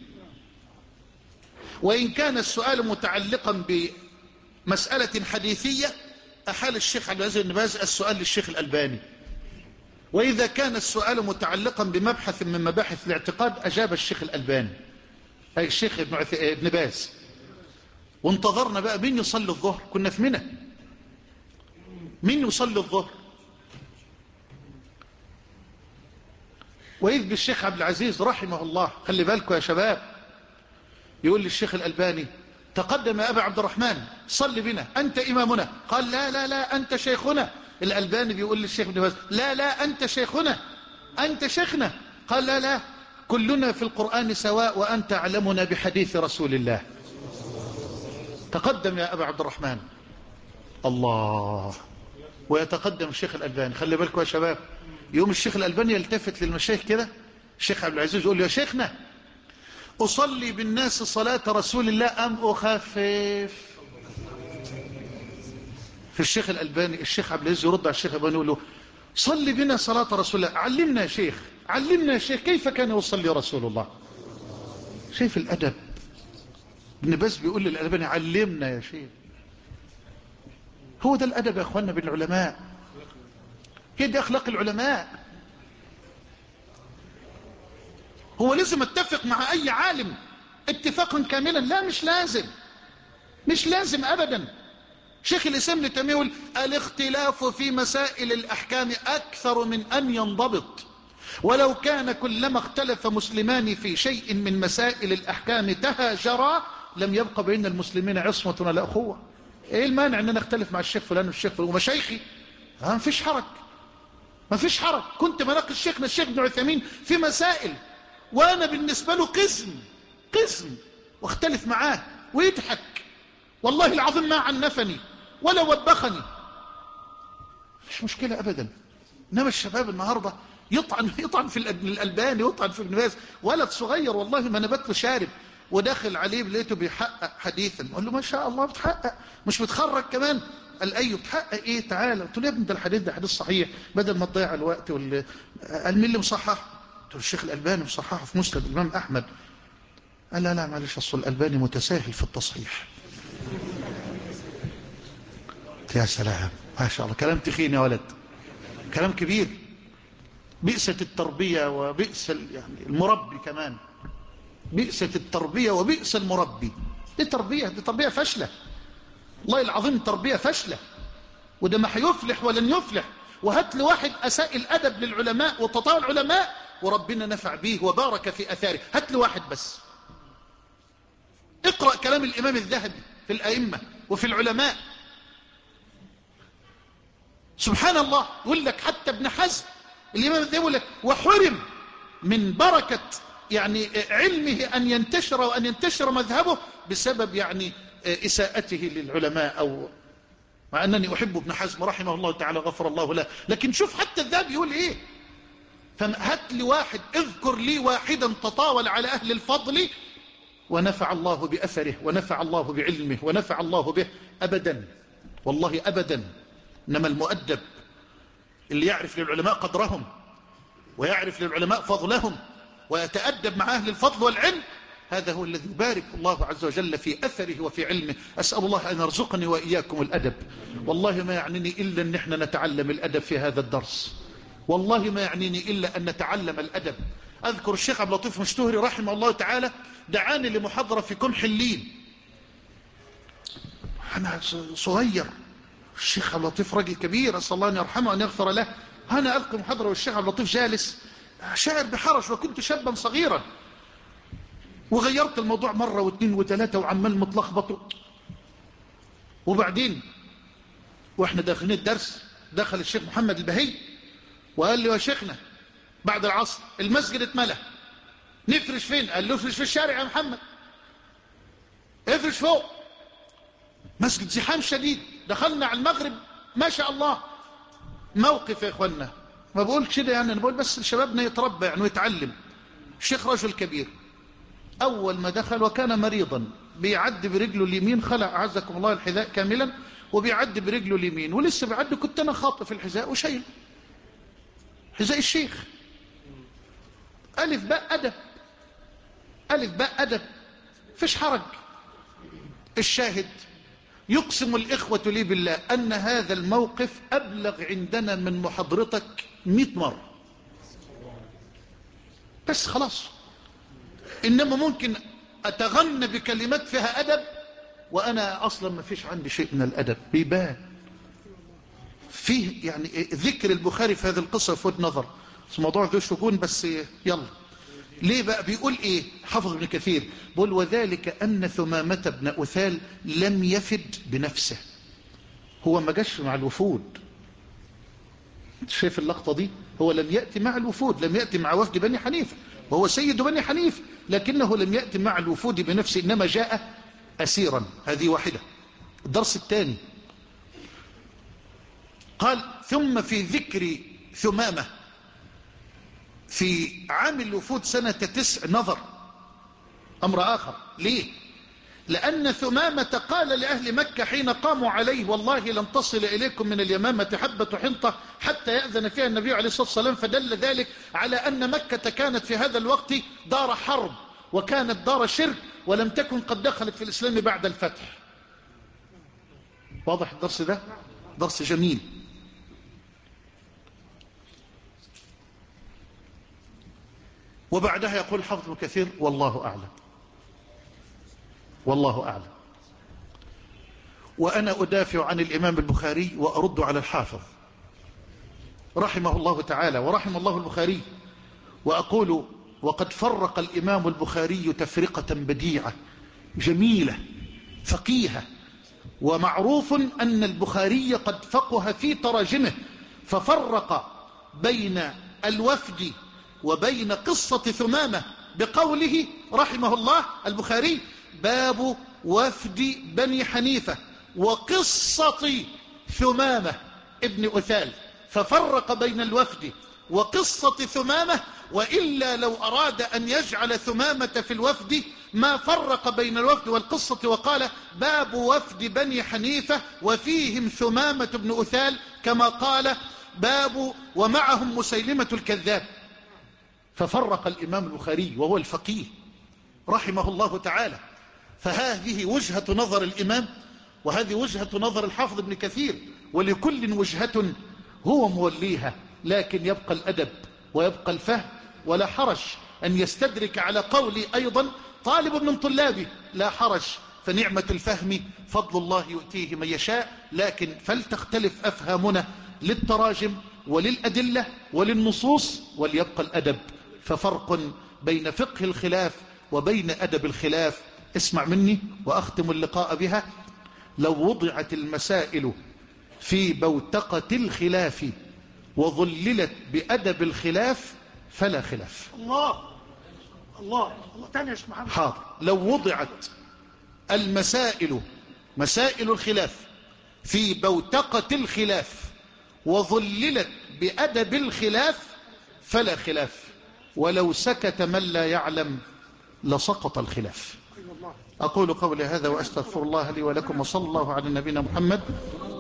وإن كان السؤال متعلقا بمسألة حديثية أحال الشيخ عبد العزيز بن باز السؤال للشيخ الألباني، وإذا كان السؤال متعلقا بمبحث من مباحث الاعتقاد أجاب الشيخ الألباني أي الشيخ ابن, عث... ابن باز. وانتظرنا بقى مين يصلي الظهر، كنا في منى، مين يصلي الظهر؟ وإذ بالشيخ عبد العزيز رحمه الله، خلي بالكم يا شباب، يقول للشيخ الألباني: تقدم يا أبا عبد الرحمن صل بنا، أنت إمامنا. قال: لا لا لا أنت شيخنا. الألباني بيقول للشيخ ابن باز: لا لا أنت شيخنا، أنت شيخنا. قال: لا لا كلنا في القرآن سواء، وأنت أعلمنا بحديث رسول الله. تقدم يا أبا عبد الرحمن. الله. ويتقدم الشيخ الألباني. خلي بالكم يا شباب، يوم الشيخ الألباني يلتفت للمشايخ كده، الشيخ عبد العزيز يقول له: يا شيخنا أصلي بالناس صلاة رسول الله أم أخفف؟ في الشيخ الألباني الشيخ عبد العزيز يرد على الشيخ الألباني يقول له: صلي بنا صلاة رسول الله، علمنا يا شيخ، علمنا يا شيخ كيف كان يصلي رسول الله. شايف الأدب، ابن باز بيقول للألباني علمنا يا شيخ. هو ده الأدب يا أخوانا بالعلماء، هي دي أخلاق العلماء. هو لازم اتفق مع أي عالم اتفاقا كاملا؟ لا، مش لازم، مش لازم أبدا. شيخ الإسلام ابن تيمية يقول الاختلاف في مسائل الأحكام أكثر من أن ينضبط، ولو كان كلما اختلف مسلمان في شيء من مسائل الأحكام تهاجرا لم يبقى بين المسلمين عصمة ولا أخوة. ايه المانع ان انا اختلف مع الشيخ فلان والشيخ فلان ومشايخي؟ ما فيش حرج، ما فيش حرج. كنت بناقش شيخنا الشيخ ابن عثيمين في مسائل وانا بالنسبة له قسم قسم واختلف معاه ويضحك، والله العظيم ما عنفني ولا وبخني، مش مشكلة ابدا. انما الشباب النهاردة يطعن يطعن في الألباني، يطعن في ابن باز، ولد صغير والله ما نبت له شارب، وداخل عليه لقيته بيحقق حديثا، قال له ما شاء الله بتحقق، مش بتخرج كمان؟ قال ايوه. بتحقق ايه؟ تعالى. قلت له يا ابني ده الحديث ده حديث صحيح، بدل ما تضيع الوقت. وال... قال مين اللي مصحح؟ قلت له الشيخ الألباني مصححه في مسند الإمام أحمد. قال لا لا معلش، اصل الألباني متساهل في التصحيح. يا سلام، ما شاء الله، كلام تخين يا ولد، كلام كبير. بئست التربية وبئس يعني المربي كمان، بئست التربية وبئس المربي. دي تربية، دي تربية فاشلة، والله العظيم تربية فاشلة، وده ما هيفلح ولن يفلح. وهات لي واحد أساء الأدب للعلماء وتطاول العلماء وربنا نفع به وبارك في أثاره، هات لي واحد بس. اقرأ كلام الإمام الذهبي في الأئمة وفي العلماء، سبحان الله. يقول لك حتى ابن حزم الإمام الذهبي يقول لك وحرم من بركة يعني علمه أن ينتشر وأن ينتشر مذهبه بسبب يعني إساءته للعلماء. أو مع أنني أحب ابن حزم رحمه الله تعالى غفر الله له، لكن شوف حتى الذهبي يقول إيه. فهات لي واحد، اذكر لي واحدا تطاول على أهل الفضل ونفع الله بأثره ونفع الله بعلمه ونفع الله به. أبدا، والله أبدا. إنما المؤدب اللي يعرف للعلماء قدرهم ويعرف للعلماء فضلهم ويتأدب مع أهل الفضل والعلم، هذا هو الذي يبارك الله عز وجل في أثره وفي علمه. أسأل الله أن يرزقني وإياكم الأدب. والله ما يعنيني إلا أن احنا نتعلم الأدب في هذا الدرس، والله ما يعنيني إلا أن نتعلم الأدب. أذكر الشيخ عبد اللطيف مشتهري رحمه الله تعالى دعاني لمحاضرة في كمح اللين، أنا صغير، الشيخ عبد اللطيف راجل كبير أسأل الله أن يرحمه وأن يغفر له. أنا ألقي محاضرة والشيخ عبد اللطيف جالس شاعر بحرج وكنت شابا صغيرا، وغيرت الموضوع مرة واثنين وثلاثة وعمال متلخبط. وبعدين واحنا داخلين الدرس دخل الشيخ محمد البهي وقال لي يا شيخنا بعد العصر المسجد اتملى، نفرش فين؟ قال له افرش في الشارع يا محمد، افرش فوق. مسجد زحام شديد، دخلنا على المغرب ما شاء الله. موقف يا اخوانا، ما بقول كده يعني، انا بقول بس شبابنا يتربى يعني ويتعلم. الشيخ رجل كبير، اول ما دخل وكان مريضا بيعدي برجله اليمين، خلع اعزكم الله الحذاء كاملا وبيعدي برجله اليمين، ولسه بيعدي كنت انا خاطف الحذاء وشايل حذاء الشيخ. الف باء ادب، الف باء ادب، فيش حرج. الشاهد يقسم الإخوة لي بالله أن هذا الموقف أبلغ عندنا من محاضرتك مئة مرة، بس خلاص. إنما ممكن أتغنى بكلمات فيها أدب وأنا أصلا ما فيش عندي شيء من الأدب، بيبان فيه يعني ذكر البخاري في هذه القصة في وجه نظر، موضوع ذو شجون، بس يلا. ليه بقى؟ بيقول ايه حافظ ابن كثير؟ بيقول وذلك ان ثمامة بن أثال لم يفد بنفسه، هو ما جاش مع الوفود. شايف اللقطة دي؟ هو لم يأتي مع الوفود، لم يأتي مع وفد بني حنيفة وهو سيد بني حنيفة، لكنه لم يأتي مع الوفود بنفسه، إنما جاء أسيرا. هذه واحدة. الدرس الثاني قال ثم في ذكر ثمامة في عام الوفود سنة تسع نظر أمر آخر. ليه؟ لأن ثمامة قال لأهل مكة حين قاموا عليه والله لن تصل إليكم من اليمامة حبة حنطة حتى يأذن فيها النبي عليه الصلاة والسلام، فدل ذلك على أن مكة كانت في هذا الوقت دار حرب وكانت دار شرك ولم تكن قد دخلت في الإسلام بعد الفتح. واضح الدرس ده؟ درس جميل. وبعدها يقول حافظ ابن كثير والله أعلم، والله أعلم. وأنا أدافع عن الإمام البخاري وأرد على الحافظ رحمه الله تعالى ورحم الله البخاري، وأقول وقد فرق الإمام البخاري تفرقة بديعة جميلة فقيهة. ومعروف أن البخاري قد فقه في تراجمه، ففرق بين الوفد وبين قصة ثمامة بقوله رحمه الله البخاري باب وفد بني حنيفة وقصة ثمامة ابن أثال، ففرق بين الوفد وقصة ثمامة. وإلا لو أراد أن يجعل ثمامة في الوفد ما فرق بين الوفد والقصة وقال باب وفد بني حنيفة وفيهم ثمامة بن أثال كما قال باب ومعهم مسيلمة الكذاب. ففرق الإمام البخاري وهو الفقيه رحمه الله تعالى. فهذه وجهة نظر الإمام وهذه وجهة نظر الحافظ ابن كثير، ولكل وجهة هو موليها، لكن يبقى الأدب ويبقى الفهم. ولا حرج أن يستدرك على قولي أيضا طالب من طلابه، لا حرج، فنعمة الفهم فضل الله يؤتيه من يشاء. لكن فلتختلف أفهامنا للتراجم وللأدلة وللنصوص، وليبقى الأدب. ففرق بين فقه الخلاف وبين أدب الخلاف. اسمع مني وأختم اللقاء بها: لو وضعت المسائل في بوتقة الخلاف وظللت بأدب الخلاف فلا خلاف. الله الله الله. تاني يا شيخ محمد. حاضر. لو وضعت المسائل مسائل الخلاف في بوتقة الخلاف وظللت بأدب الخلاف فلا خلاف، ولو سكت من لا يعلم لسقط الخلاف. أقول قولي هذا وأستغفر الله لي ولكم، وصلى الله على نبينا محمد